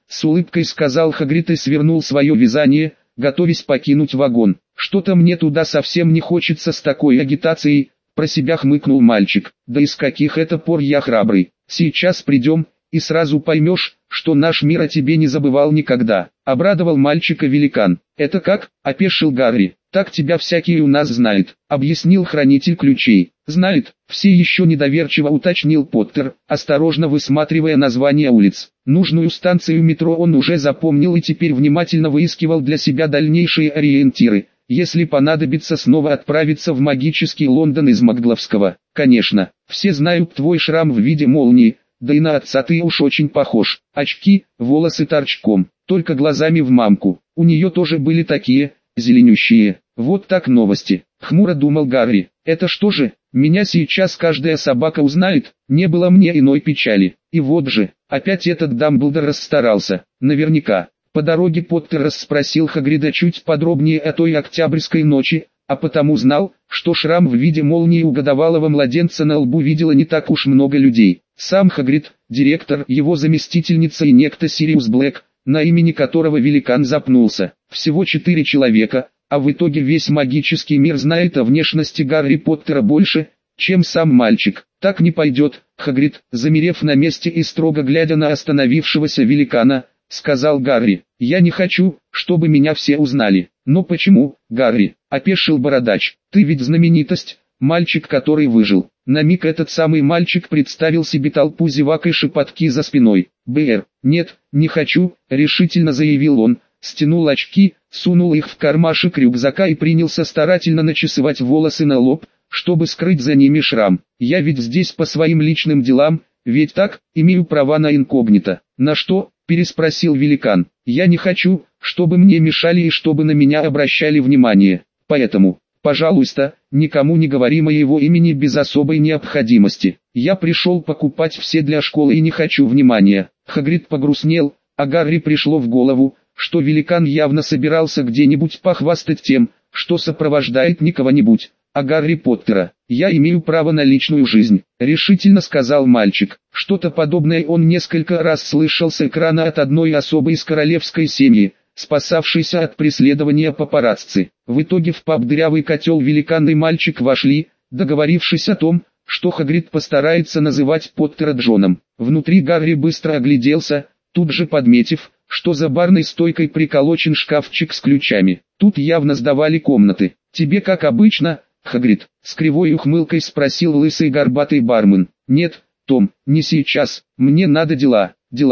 A: с улыбкой сказал Хагрид и свернул свое вязание, готовясь покинуть вагон. Что-то мне туда совсем не хочется с такой агитацией, про себя хмыкнул мальчик. Да из каких это пор я храбрый. Сейчас придем, и сразу поймешь, что наш мир о тебе не забывал никогда. Обрадовал мальчика великан. Это как? Опешил Гарри. Так тебя всякие у нас знают, объяснил хранитель ключей. Знает, все еще недоверчиво уточнил Поттер, осторожно высматривая названия улиц. Нужную станцию метро он уже запомнил и теперь внимательно выискивал для себя дальнейшие ориентиры, если понадобится снова отправиться в магический Лондон из Макгловского. Конечно, все знают твой шрам в виде молнии, да и на отца ты уж очень похож. Очки, волосы торчком, только глазами в мамку. У нее тоже были такие, зеленющие. Вот так новости. Хмуро думал Гарри. Это что же, меня сейчас каждая собака узнает? Не было мне иной печали. И вот же, опять этот Дамблдор расстарался. Наверняка. По дороге Поттер расспросил Хагрида чуть подробнее о той октябрьской ночи, а потому знал, что шрам в виде молнии у годовалого младенца на лбу видело не так уж много людей. Сам Хагрид, директор, его заместительница и некто Сириус Блэк, на имени которого великан запнулся. Всего 4 человека, а в итоге весь магический мир знает о внешности Гарри Поттера больше, чем сам мальчик. Так не пойдет. Хагрид, замерев на месте и строго глядя на остановившегося великана, сказал Гарри. Я не хочу, чтобы меня все узнали. Но почему, Гарри? Опешил бородач. Ты ведь знаменитость, мальчик, который выжил. На миг этот самый мальчик представил себе толпу зевак и шепотки за спиной. «БР, нет, не хочу», — решительно заявил он, стянул очки, сунул их в кармашек рюкзака и принялся старательно начесывать волосы на лоб, чтобы скрыть за ними шрам. «Я ведь здесь по своим личным делам, ведь так, имею права на инкогнито». «На что?» — переспросил великан. «Я не хочу, чтобы мне мешали и чтобы на меня обращали внимание. Поэтому, пожалуйста, никому не говори моего имени без особой необходимости. Я пришел покупать все для школы и не хочу внимания». Хагрид погрустнел, а Гарри пришло в голову, что великан явно собирался где-нибудь похвастать тем, что сопровождает не кого-нибудь, а Гарри Поттера. «Я имею право на личную жизнь», — решительно сказал мальчик. Что-то подобное он несколько раз слышал с экрана от одной особы из королевской семьи, спасавшейся от преследования папарацци. В итоге в паб «Дырявый котел» великан и мальчик вошли, договорившись о том, что Хагрид постарается называть Поттера Джоном. Внутри Гарри быстро огляделся, тут же подметив, что за барной стойкой приколочен шкафчик с ключами. Тут явно сдавали комнаты. «Тебе как обычно, Хагрид?» — с кривой ухмылкой спросил лысый горбатый бармен. «Нет, Том, не сейчас, мне надо дела,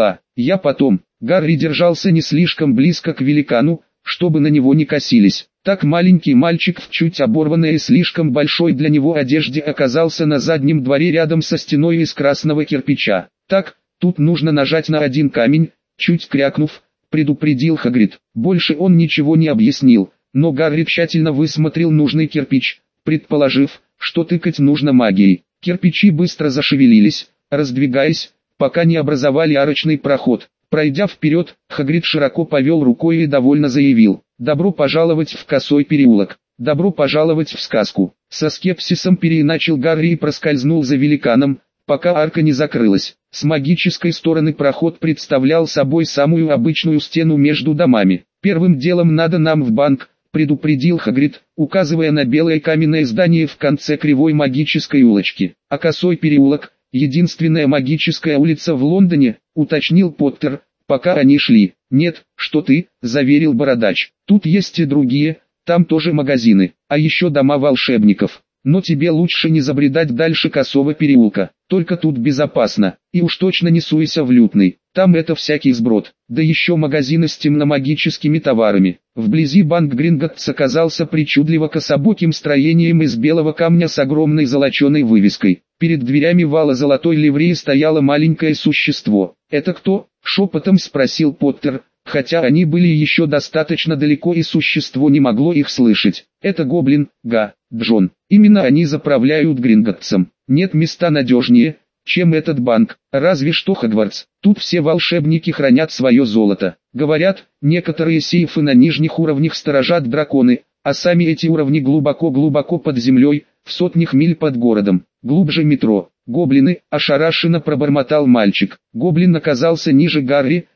A: я потом». Гарри держался не слишком близко к великану, чтобы на него не косились. Так маленький мальчик в чуть оборванной и слишком большой для него одежде оказался на заднем дворе рядом со стеной из красного кирпича. «Так, тут нужно нажать на один камень», чуть крякнув, предупредил Хагрид. Больше он ничего не объяснил, но Гарри тщательно высмотрел нужный кирпич, предположив, что тыкать нужно магией. Кирпичи быстро зашевелились, раздвигаясь, пока не образовали арочный проход. Пройдя вперед, Хагрид широко повел рукой и довольно заявил: «Добро пожаловать в Косой переулок, добро пожаловать в сказку». Со скепсисом переиначил Гарри и проскользнул за великаном, пока арка не закрылась. С магической стороны проход представлял собой самую обычную стену между домами. «Первым делом надо нам в банк», — предупредил Хагрид, указывая на белое каменное здание в конце кривой магической улочки. «А Косой переулок — единственная магическая улица в Лондоне», — уточнил Поттер, пока они шли. «Нет, что ты», — заверил бородач. «Тут есть и другие, там тоже магазины, а еще дома волшебников. Но тебе лучше не забредать дальше Косого переулка, только тут безопасно, и уж точно не суйся в Лютный, там это всякий сброд, да еще магазины с темномагическими товарами». Вблизи банк Гринготтс оказался причудливо кособоким строением из белого камня с огромной золоченой вывеской. Перед дверями вала золотой ливреи стояло маленькое существо. «Это кто?» — шепотом спросил Поттер, хотя они были еще достаточно далеко и существо не могло их слышать. «Это гоблин, Джон. Именно они заправляют Гринготтсом. Нет места надежнее, чем этот банк, разве что Хогвартс. Тут все волшебники хранят свое золото. Говорят, некоторые сейфы на нижних уровнях сторожат драконы, а сами эти уровни глубоко-глубоко под землей, в сотнях миль под городом, глубже метро». «Гоблины», — ошарашенно пробормотал мальчик. Гоблин оказался ниже Гарри,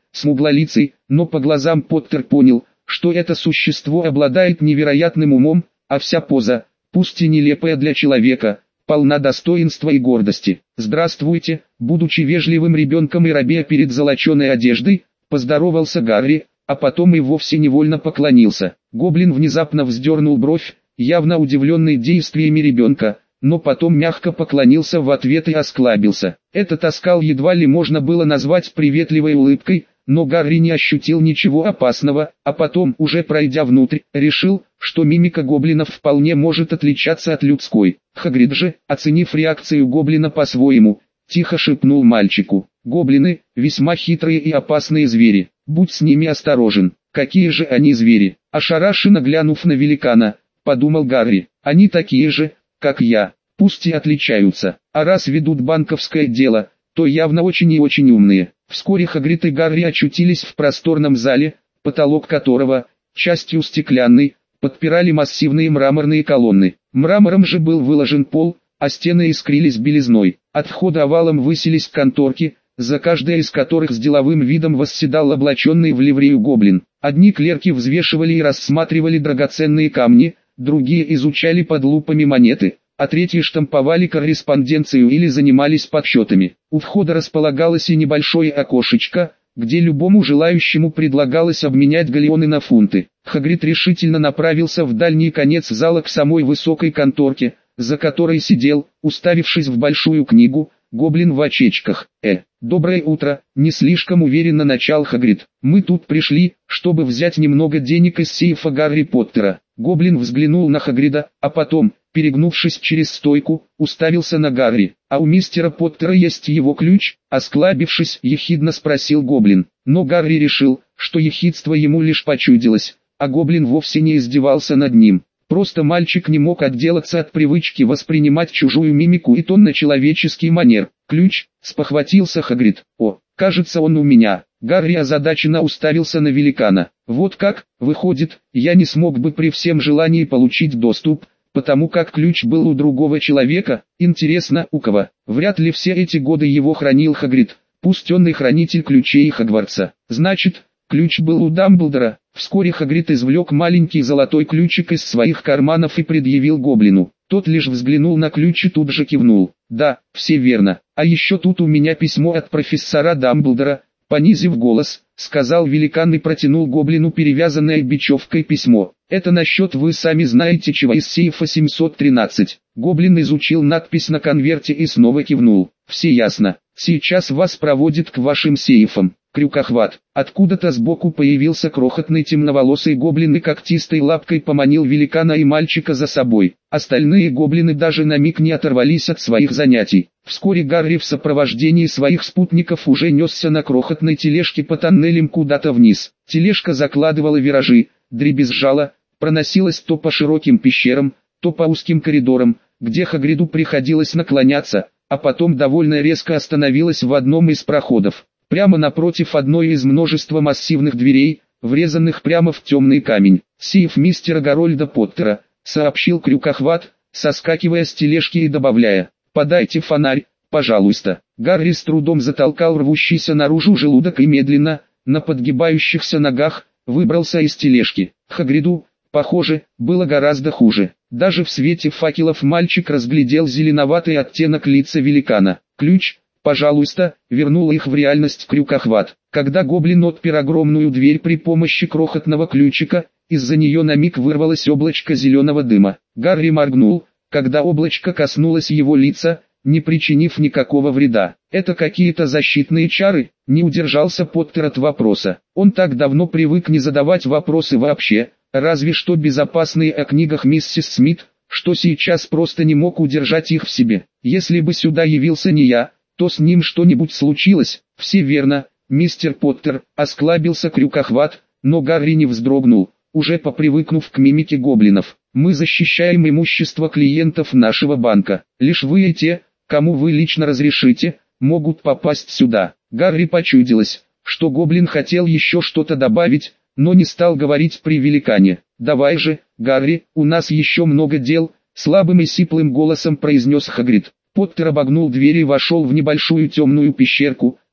A: смуглолицый, но по глазам Поттер понял, что это существо обладает невероятным умом, а вся поза, пусть и нелепая для человека, полна достоинства и гордости. «Здравствуйте», будучи вежливым ребенком и робея перед золоченой одеждой, поздоровался Гарри, а потом и вовсе невольно поклонился. Гоблин внезапно вздернул бровь, явно удивленный действиями ребенка, но потом мягко поклонился в ответ и осклабился. Этот оскал едва ли можно было назвать приветливой улыбкой, но Гарри не ощутил ничего опасного, а потом, уже пройдя внутрь, решил, что мимика гоблинов вполне может отличаться от людской. Хагрид же, оценив реакцию гоблина по-своему, тихо шепнул мальчику: «Гоблины – весьма хитрые и опасные звери, будь с ними осторожен». «Какие же они звери?» Ошарашенно глянув на великана, подумал Гарри: «Они такие же, как я, пусть и отличаются, а раз ведут банковское дело, то явно очень и очень умные». Вскоре Хагрид и Гарри очутились в просторном зале, потолок которого, частью стеклянный, подпирали массивные мраморные колонны. Мрамором же был выложен пол, а стены искрились белизной. От входа овалом высились конторки, за каждой из которых с деловым видом восседал облаченный в ливрею гоблин. Одни клерки взвешивали и рассматривали драгоценные камни, другие изучали под лупами монеты, а третьи штамповали корреспонденцию или занимались подсчетами. У входа располагалось и небольшое окошечко, где любому желающему предлагалось обменять галеоны на фунты. Хагрид решительно направился в дальний конец зала к самой высокой конторке, за которой сидел, уставившись в большую книгу, гоблин в очечках. «Доброе утро», — не слишком уверенно начал Хагрид. «Мы тут пришли, чтобы взять немного денег из сейфа Гарри Поттера». Гоблин взглянул на Хагрида, а потом, перегнувшись через стойку, уставился на Гарри. «А у мистера Поттера есть его ключ?» Осклабившись, ехидно спросил гоблин. Но Гарри решил, что ехидство ему лишь почудилось, а гоблин вовсе не издевался над ним. Просто мальчик не мог отделаться от привычки воспринимать чужую мимику и тон на человеческий манер. «Ключ?» — спохватился Хагрид. «О, кажется, он у меня». Гарри озадаченно уставился на великана. «Вот как, выходит, я не смог бы при всем желании получить доступ, потому как ключ был у другого человека? Интересно, у кого? Вряд ли все эти годы его хранил Хагрид, пусть он и хранитель ключей Хогвартса. Значит, ключ был у Дамблдора». Вскоре Хагрид извлек маленький золотой ключик из своих карманов и предъявил гоблину. Тот лишь взглянул на ключ и тут же кивнул. «Да, все верно. А еще тут у меня письмо от профессора Дамблдора», — понизив голос, сказал великан и протянул гоблину перевязанное бечевкой письмо. «Это насчет вы сами знаете чего из сейфа 713. Гоблин изучил надпись на конверте и снова кивнул. «Все ясно. Сейчас вас проводят к вашим сейфам». Крюкохват. Откуда-то сбоку появился крохотный темноволосый гоблин и когтистой лапкой поманил великана и мальчика за собой. Остальные гоблины даже на миг не оторвались от своих занятий. Вскоре Гарри в сопровождении своих спутников уже несся на крохотной тележке по тоннелям куда-то вниз. Тележка закладывала виражи, дребезжала, проносилась то по широким пещерам, то по узким коридорам, где Хагриду приходилось наклоняться, а потом довольно резко остановилась в одном из проходов. Прямо напротив одной из множества массивных дверей, врезанных прямо в темный камень. «Сейф мистера Гарольда Поттера», — сообщил Крюкохват, соскакивая с тележки и добавляя: «Подайте фонарь, пожалуйста». Гарри с трудом затолкал рвущийся наружу желудок и медленно, на подгибающихся ногах, выбрался из тележки. Хагриду, похоже, было гораздо хуже. Даже в свете факелов мальчик разглядел зеленоватый оттенок лица великана. «Ключ, пожалуйста», вернул их в реальность Крюкохват. Когда гоблин отпер огромную дверь при помощи крохотного ключика, из-за нее на миг вырвалось облачко зеленого дыма. Гарри моргнул, когда облачко коснулось его лица, не причинив никакого вреда. «Это какие-то защитные чары?» — не удержался Поттер от вопроса. Он так давно привык не задавать вопросы вообще, разве что безопасные о книгах миссис Смит, что сейчас просто не мог удержать их в себе. «Если бы сюда явился не я, то с ним что-нибудь случилось». «Все верно, мистер Поттер», — осклабился Крюкохват, но Гарри не вздрогнул, уже попривыкнув к мимике гоблинов. «Мы защищаем имущество клиентов нашего банка. Лишь вы и те, кому вы лично разрешите, могут попасть сюда». Гарри почудилось, что гоблин хотел еще что-то добавить, но не стал говорить при великане. «Давай же, Гарри, у нас еще много дел», — слабым и сиплым голосом произнес Хагрид. Поттер обогнул дверь и вошел в небольшую темную пещерку,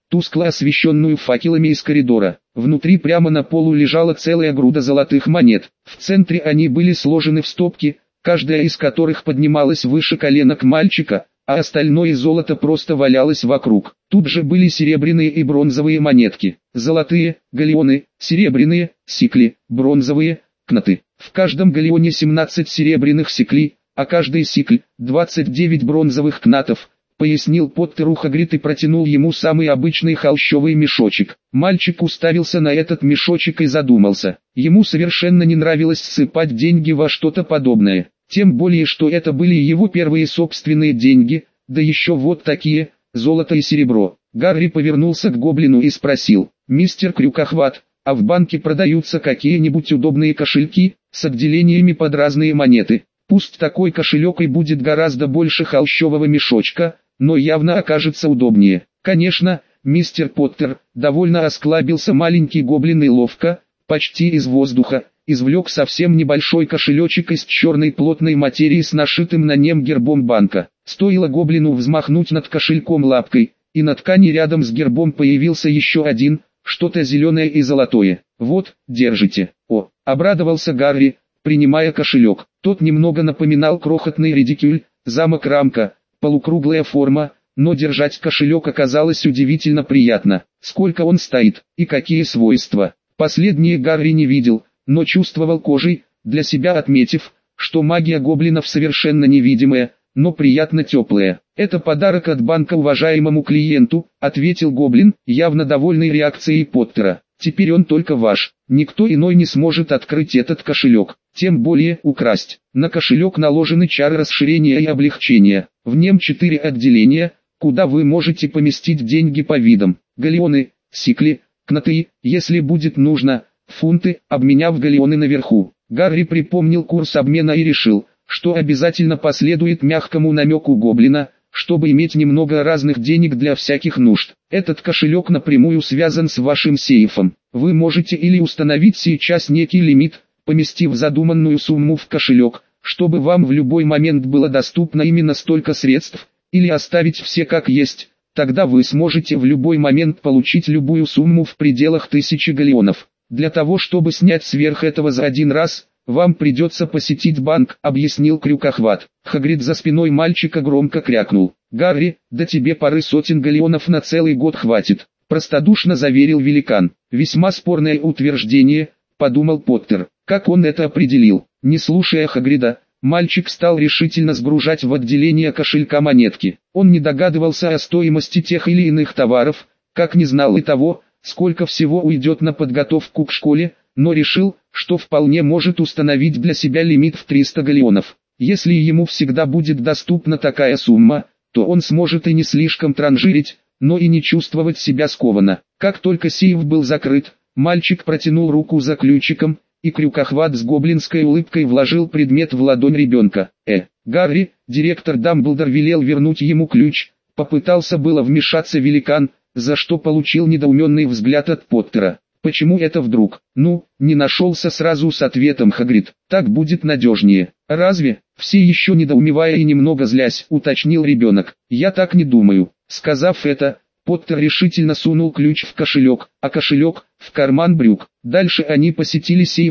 A: тускло освещенную факелами из коридора. Внутри прямо на полу лежала целая груда золотых монет. В центре они были сложены в стопки, каждая из которых поднималась выше коленок мальчика, а остальное золото просто валялось вокруг. Тут же были серебряные и бронзовые монетки, золотые, галеоны, серебряные, сикли, бронзовые, кнаты. В каждом галеоне 17 серебряных сиклей, а каждый сикль – 29 бронзовых кнатов, пояснил Поттеру Хагрид и протянул ему самый обычный холщовый мешочек. Мальчик уставился на этот мешочек и задумался. Ему совершенно не нравилось ссыпать деньги во что-то подобное. Тем более, что это были его первые собственные деньги, да еще вот такие, золото и серебро. Гарри повернулся к гоблину и спросил: «Мистер Крюкохват, а в банке продаются какие-нибудь удобные кошельки, с отделениями под разные монеты? Пусть такой кошелек и будет гораздо больше холщового мешочка, но явно окажется удобнее». «Конечно, мистер Поттер», довольно осклабился маленький гоблин и ловко, почти из воздуха, извлек совсем небольшой кошелечек из черной плотной материи с нашитым на нем гербом банка. Стоило гоблину взмахнуть над кошельком лапкой, и на ткани рядом с гербом появился еще один, что-то зеленое и золотое. «Вот, держите». «О», обрадовался Гарри, принимая кошелек. Тот немного напоминал крохотный редикюль, замок-рамка, полукруглая форма, но держать кошелек оказалось удивительно приятно. Сколько он стоит, и какие свойства. Последнее Гарри не видел, но чувствовал кожей, для себя отметив, что магия гоблинов совершенно невидимая, но приятно теплая. «Это подарок от банка уважаемому клиенту», — ответил гоблин, явно довольный реакцией Поттера. «Теперь он только ваш, никто иной не сможет открыть этот кошелек, тем более украсть». На кошелек наложены чары расширения и облегчения. В нем 4 отделения, куда вы можете поместить деньги по видам: галеоны, сикли, кнаты, если будет нужно, фунты, обменяв галеоны наверху. Гарри припомнил курс обмена и решил, что обязательно последует мягкому намеку гоблина, чтобы иметь немного разных денег для всяких нужд. Этот кошелек напрямую связан с вашим сейфом. Вы можете или установить сейчас некий лимит, поместив задуманную сумму в кошелек, чтобы вам в любой момент было доступно именно столько средств, или оставить все как есть. Тогда вы сможете в любой момент получить любую сумму в пределах 1000 галеонов. Для того, чтобы снять сверх этого за один раз, вам придется посетить банк, объяснил Крюкохват. Хагрид за спиной мальчика громко крякнул. «Гарри, да тебе пары сотен галеонов на целый год хватит», простодушно заверил великан. «Весьма спорное утверждение», подумал Поттер. Как он это определил? Не слушая Хагрида, мальчик стал решительно сгружать в отделение кошелька монетки. Он не догадывался о стоимости тех или иных товаров, как не знал и того, сколько всего уйдет на подготовку к школе, но решил, что вполне может установить для себя лимит в 300 галеонов. Если ему всегда будет доступна такая сумма, то он сможет и не слишком транжирить, но и не чувствовать себя скованно. Как только сейф был закрыт, мальчик протянул руку за ключиком, и Крюкохват с гоблинской улыбкой вложил предмет в ладонь ребенка. Гарри, директор Дамблдор велел вернуть ему ключ, попытался было вмешаться великан, за что получил недоуменный взгляд от Поттера. Почему это вдруг? Не нашелся сразу с ответом Хагрид. Так будет надежнее. Разве? Все еще недоумевая и немного злясь, уточнил ребенок. Я так не думаю. Сказав это, Поттер решительно сунул ключ в кошелек, а кошелек в карман брюк. Дальше они посетили сейф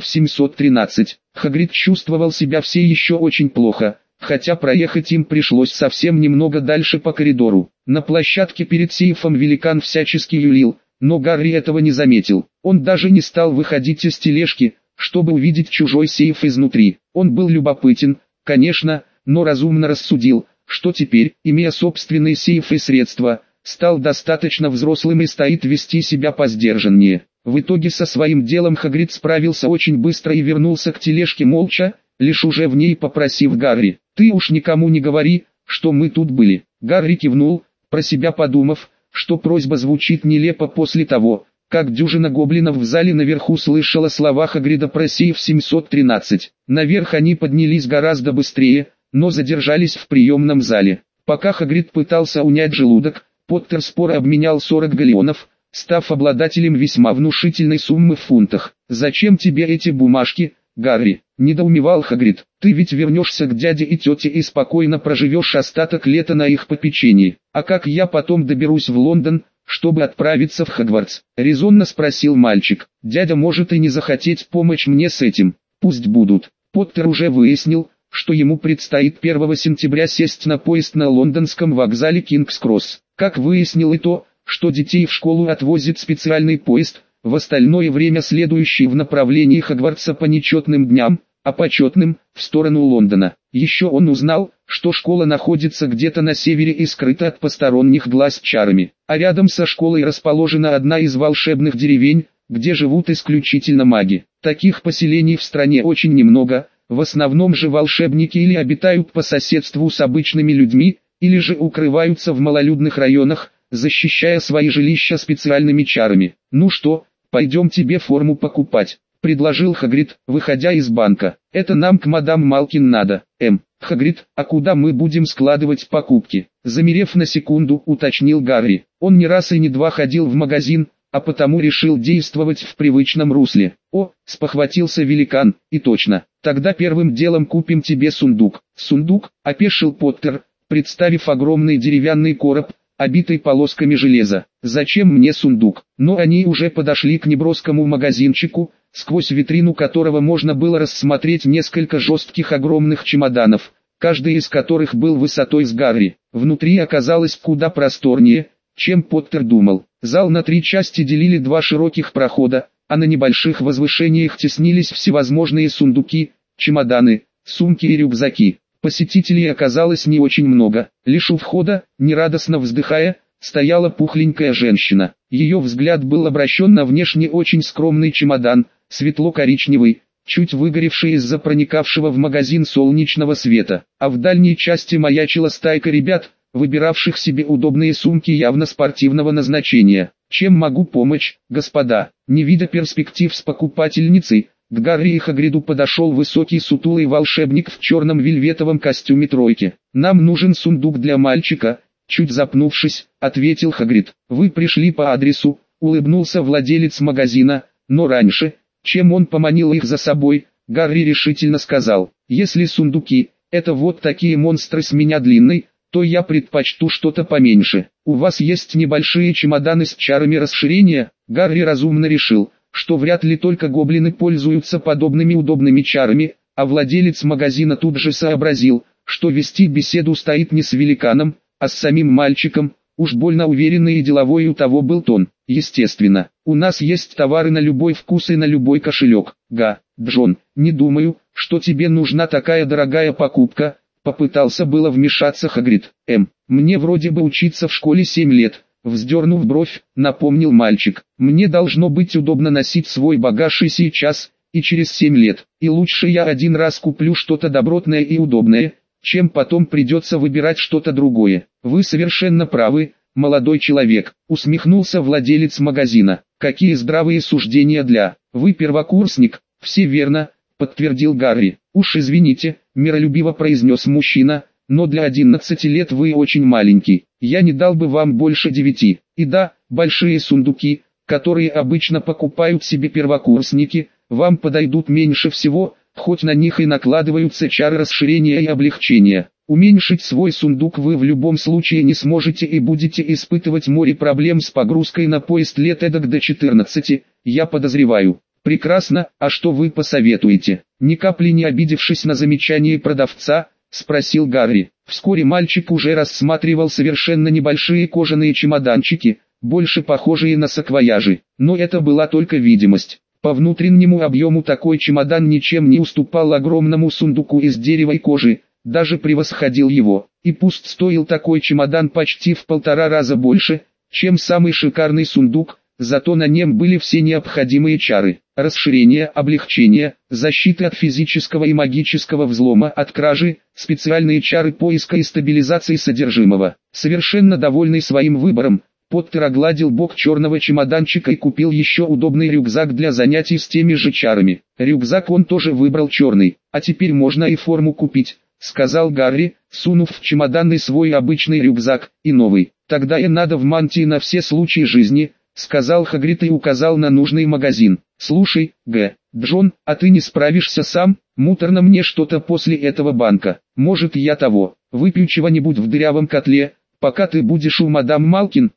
A: 713. Хагрид чувствовал себя все еще очень плохо, хотя проехать им пришлось совсем немного дальше по коридору. На площадке перед сейфом великан всячески юлил, но Гарри этого не заметил. Он даже не стал выходить из тележки, чтобы увидеть чужой сейф изнутри. Он был любопытен, конечно, но разумно рассудил, что теперь, имея собственный сейф и средства, стал достаточно взрослым и стоит вести себя посдержаннее. В итоге со своим делом Хагрид справился очень быстро и вернулся к тележке молча, лишь уже в ней попросив Гарри: «Ты уж никому не говори, что мы тут были». Гарри кивнул, про себя подумав, что просьба звучит нелепо после того, как дюжина гоблинов в зале наверху слышала слова Хагрида про сейф 713. Наверх они поднялись гораздо быстрее, но задержались в приемном зале. Пока Хагрид пытался унять желудок, Поттер споро обменял 40 галеонов, став обладателем весьма внушительной суммы в фунтах. «Зачем тебе эти бумажки, Гарри?» – недоумевал Хагрид. «Ты ведь вернешься к дяде и тете и спокойно проживешь остаток лета на их попечении. А как я потом доберусь в Лондон, чтобы отправиться в Хогвартс?» — резонно спросил мальчик. «Дядя может и не захотеть помочь мне с этим. Пусть будут». Поттер уже выяснил, что ему предстоит 1 сентября сесть на поезд на лондонском вокзале Кингс-Кросс. Как выяснил и то, что детей в школу отвозит специальный поезд, в остальное время следующий в направлении Хогвартса по нечетным дням, а почетным – в сторону Лондона. Еще он узнал, что школа находится где-то на севере и скрыта от посторонних глаз чарами, а рядом со школой расположена одна из волшебных деревень, где живут исключительно маги. Таких поселений в стране очень немного, в основном же волшебники или обитают по соседству с обычными людьми, или же укрываются в малолюдных районах, защищая свои жилища специальными чарами. «Ну что, пойдем тебе форму покупать», — предложил Хагрид, выходя из банка. «Это нам к мадам Малкин надо». Хагрид, а куда мы будем складывать покупки?» Замерев на секунду, уточнил Гарри. Он не раз и не два ходил в магазин, а потому решил действовать в привычном русле. «О», — спохватился великан, — «и точно. Тогда первым делом купим тебе сундук». «Сундук?» — опешил Поттер, представив огромный деревянный короб, обитый полосками железа. «Зачем мне сундук?» Но они уже подошли к неброскому магазинчику, сквозь витрину которого можно было рассмотреть несколько жестких огромных чемоданов, каждый из которых был высотой с Гарри. Внутри оказалось куда просторнее, чем Поттер думал. Зал на 3 части делили 2 широких прохода, а на небольших возвышениях теснились всевозможные сундуки, чемоданы, сумки и рюкзаки. Посетителей оказалось не очень много. Лишь у входа, нерадостно вздыхая, стояла пухленькая женщина. Ее взгляд был обращен на внешне очень скромный чемодан, светло-коричневый, чуть выгоревший из-за проникавшего в магазин солнечного света. А в дальней части маячила стайка ребят, выбиравших себе удобные сумки явно спортивного назначения. «Чем могу помочь, господа?» Не видя перспектив с покупательницей, к Гарри и Хагриду подошел высокий сутулый волшебник в черном вельветовом костюме тройки. «Нам нужен сундук для мальчика», — чуть запнувшись, ответил Хагрид. «Вы пришли по адресу», — улыбнулся владелец магазина, но раньше, чем он поманил их за собой, Гарри решительно сказал: «Если сундуки — это вот такие монстры с меня длинной, то я предпочту что-то поменьше. У вас есть небольшие чемоданы с чарами расширения?» Гарри разумно решил, что вряд ли только гоблины пользуются подобными удобными чарами, а владелец магазина тут же сообразил, что вести беседу стоит не с великаном, а с самим мальчиком. Уж больно уверенный и деловой у того был тон. «Естественно, у нас есть товары на любой вкус и на любой кошелек. Джон, не думаю, что тебе нужна такая дорогая покупка», — попытался было вмешаться Хагрид. «Мне вроде бы учиться в школе 7 лет». Вздернув бровь, напомнил мальчик: «Мне должно быть удобно носить свой багаж и сейчас, и через 7 лет, и лучше я один раз куплю что-то добротное и удобное, чем потом придется выбирать что-то другое». «Вы совершенно правы, молодой человек», — усмехнулся владелец магазина. «Какие здравые суждения для... Вы первокурсник?» «Все верно», — подтвердил Гарри. «Уж извините», — миролюбиво произнес мужчина, «но для 11 лет вы очень маленький. Я не дал бы вам больше 9. И да, большие сундуки, которые обычно покупают себе первокурсники, вам подойдут меньше всего, хоть на них и накладываются чары расширения и облегчения. Уменьшить свой сундук вы в любом случае не сможете и будете испытывать море проблем с погрузкой на поезд лет эдак до 14, я подозреваю». «Прекрасно, а что вы посоветуете?» Ни капли не обидевшись на замечание продавца, спросил Гарри. Вскоре мальчик уже рассматривал совершенно небольшие кожаные чемоданчики, больше похожие на саквояжи. Но это была только видимость. По внутреннему объему такой чемодан ничем не уступал огромному сундуку из дерева и кожи, даже превосходил его. И пусть стоил такой чемодан почти в 1,5 раза больше, чем самый шикарный сундук, зато на нем были все необходимые чары: расширение, облегчение, защита от физического и магического взлома, от кражи, специальные чары поиска и стабилизации содержимого. Совершенно довольный своим выбором, Поттер огладил бок черного чемоданчика и купил еще удобный рюкзак для занятий с теми же чарами. Рюкзак он тоже выбрал черный. «А теперь можно и форму купить», — сказал Гарри, сунув в чемодан и свой обычный рюкзак, и новый. «Тогда и надо в мантии на все случаи жизни», — сказал Хагрид и указал на нужный магазин. «Слушай, Джон, а ты не справишься сам? Муторно мне что-то после этого банка. Может, я выпью чего-нибудь в дырявом котле, пока ты будешь у мадам Малкин?»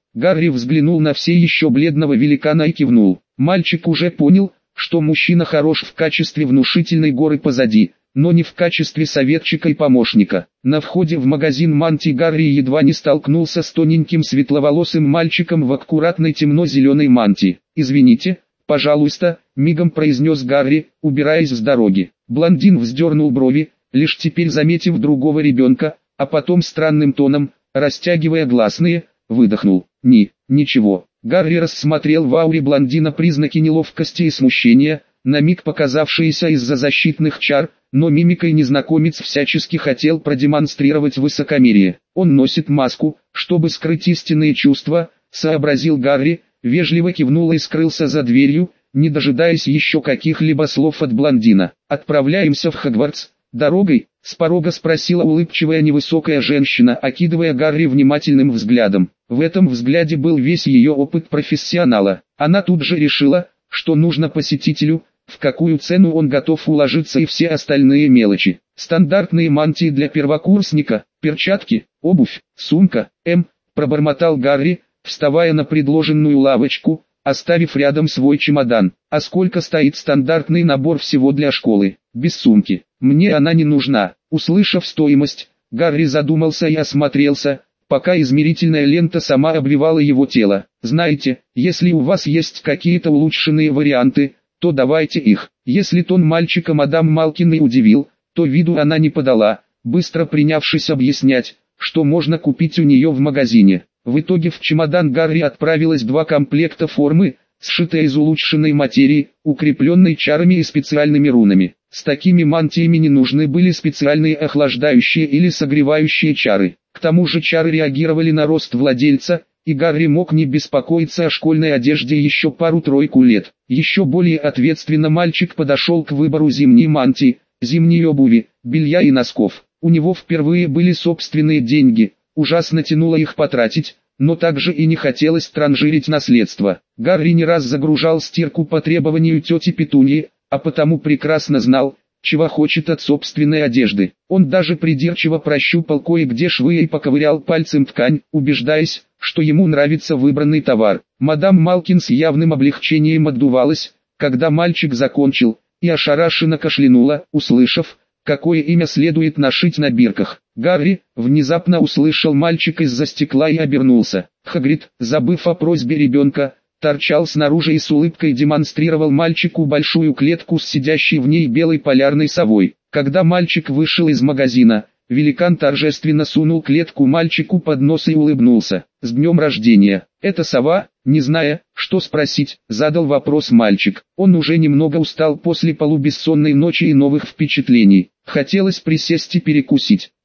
A: Гарри взглянул на все еще бледного великана и кивнул. Мальчик уже понял, что мужчина хорош в качестве внушительной горы позади, но не в качестве советчика и помощника. На входе в магазин мантий Гарри едва не столкнулся с тоненьким светловолосым мальчиком в аккуратной темно-зеленой мантии. «Извините, пожалуйста», — мигом произнес Гарри, убираясь с дороги. Блондин вздернул брови, лишь теперь заметив другого ребенка, а потом странным тоном, растягивая гласные, выдохнул. Ничего». Гарри рассмотрел в ауре блондина признаки неловкости и смущения, на миг показавшиеся из-за защитных чар, но мимикой незнакомец всячески хотел продемонстрировать высокомерие. «Он носит маску, чтобы скрыть истинные чувства», — сообразил Гарри, вежливо кивнул и скрылся за дверью, не дожидаясь еще каких-либо слов от блондина. «Отправляемся в Хогвартс дорогой?» — с порога спросила улыбчивая невысокая женщина, окидывая Гарри внимательным взглядом. В этом взгляде был весь ее опыт профессионала. Она тут же решила, что нужно посетителю, в какую цену он готов уложиться и все остальные мелочи. Стандартные мантии для первокурсника, перчатки, обувь, сумка, пробормотал Гарри, вставая на предложенную лавочку, оставив рядом свой чемодан. «А сколько стоит стандартный набор всего для школы?» «Без сумки. Мне она не нужна». Услышав стоимость, Гарри задумался и осмотрелся, пока измерительная лента сама обвивала его тело. «Знаете, если у вас есть какие-то улучшенные варианты, то давайте их». Если тон мальчика мадам Малкиной удивил, то виду она не подала, быстро принявшись объяснять, что можно купить у нее в магазине. В итоге в чемодан Гарри отправилось 2 комплекта формы, сшитые из улучшенной материи, укрепленной чарами и специальными рунами. С такими мантиями не нужны были специальные охлаждающие или согревающие чары. К тому же чары реагировали на рост владельца, и Гарри мог не беспокоиться о школьной одежде еще пару-тройку лет. Еще более ответственно мальчик подошел к выбору зимней мантии, зимней обуви, белья и носков. У него впервые были собственные деньги, ужасно тянуло их потратить, но также и не хотелось транжирить наследство. Гарри не раз загружал стирку по требованию тети Петуньи, а потому прекрасно знал, чего хочет от собственной одежды. Он даже придирчиво прощупал кое-где швы и поковырял пальцем ткань, убеждаясь, что ему нравится выбранный товар. Мадам Малкин с явным облегчением отдувалась, когда мальчик закончил, и ошарашенно кашлянула, услышав, какое имя следует нашить на бирках. Гарри внезапно услышал мальчик из-за стекла и обернулся. Хагрид, забыв о просьбе ребенка, торчал снаружи и с улыбкой демонстрировал мальчику большую клетку с сидящей в ней белой полярной совой. Когда мальчик вышел из магазина, великан торжественно сунул клетку мальчику под нос и улыбнулся. «С днем рождения!» «Это сова?» Не зная, что спросить, задал вопрос мальчик. Он уже немного устал после полубессонной ночи и новых впечатлений. Хотелось присесть и перекусить.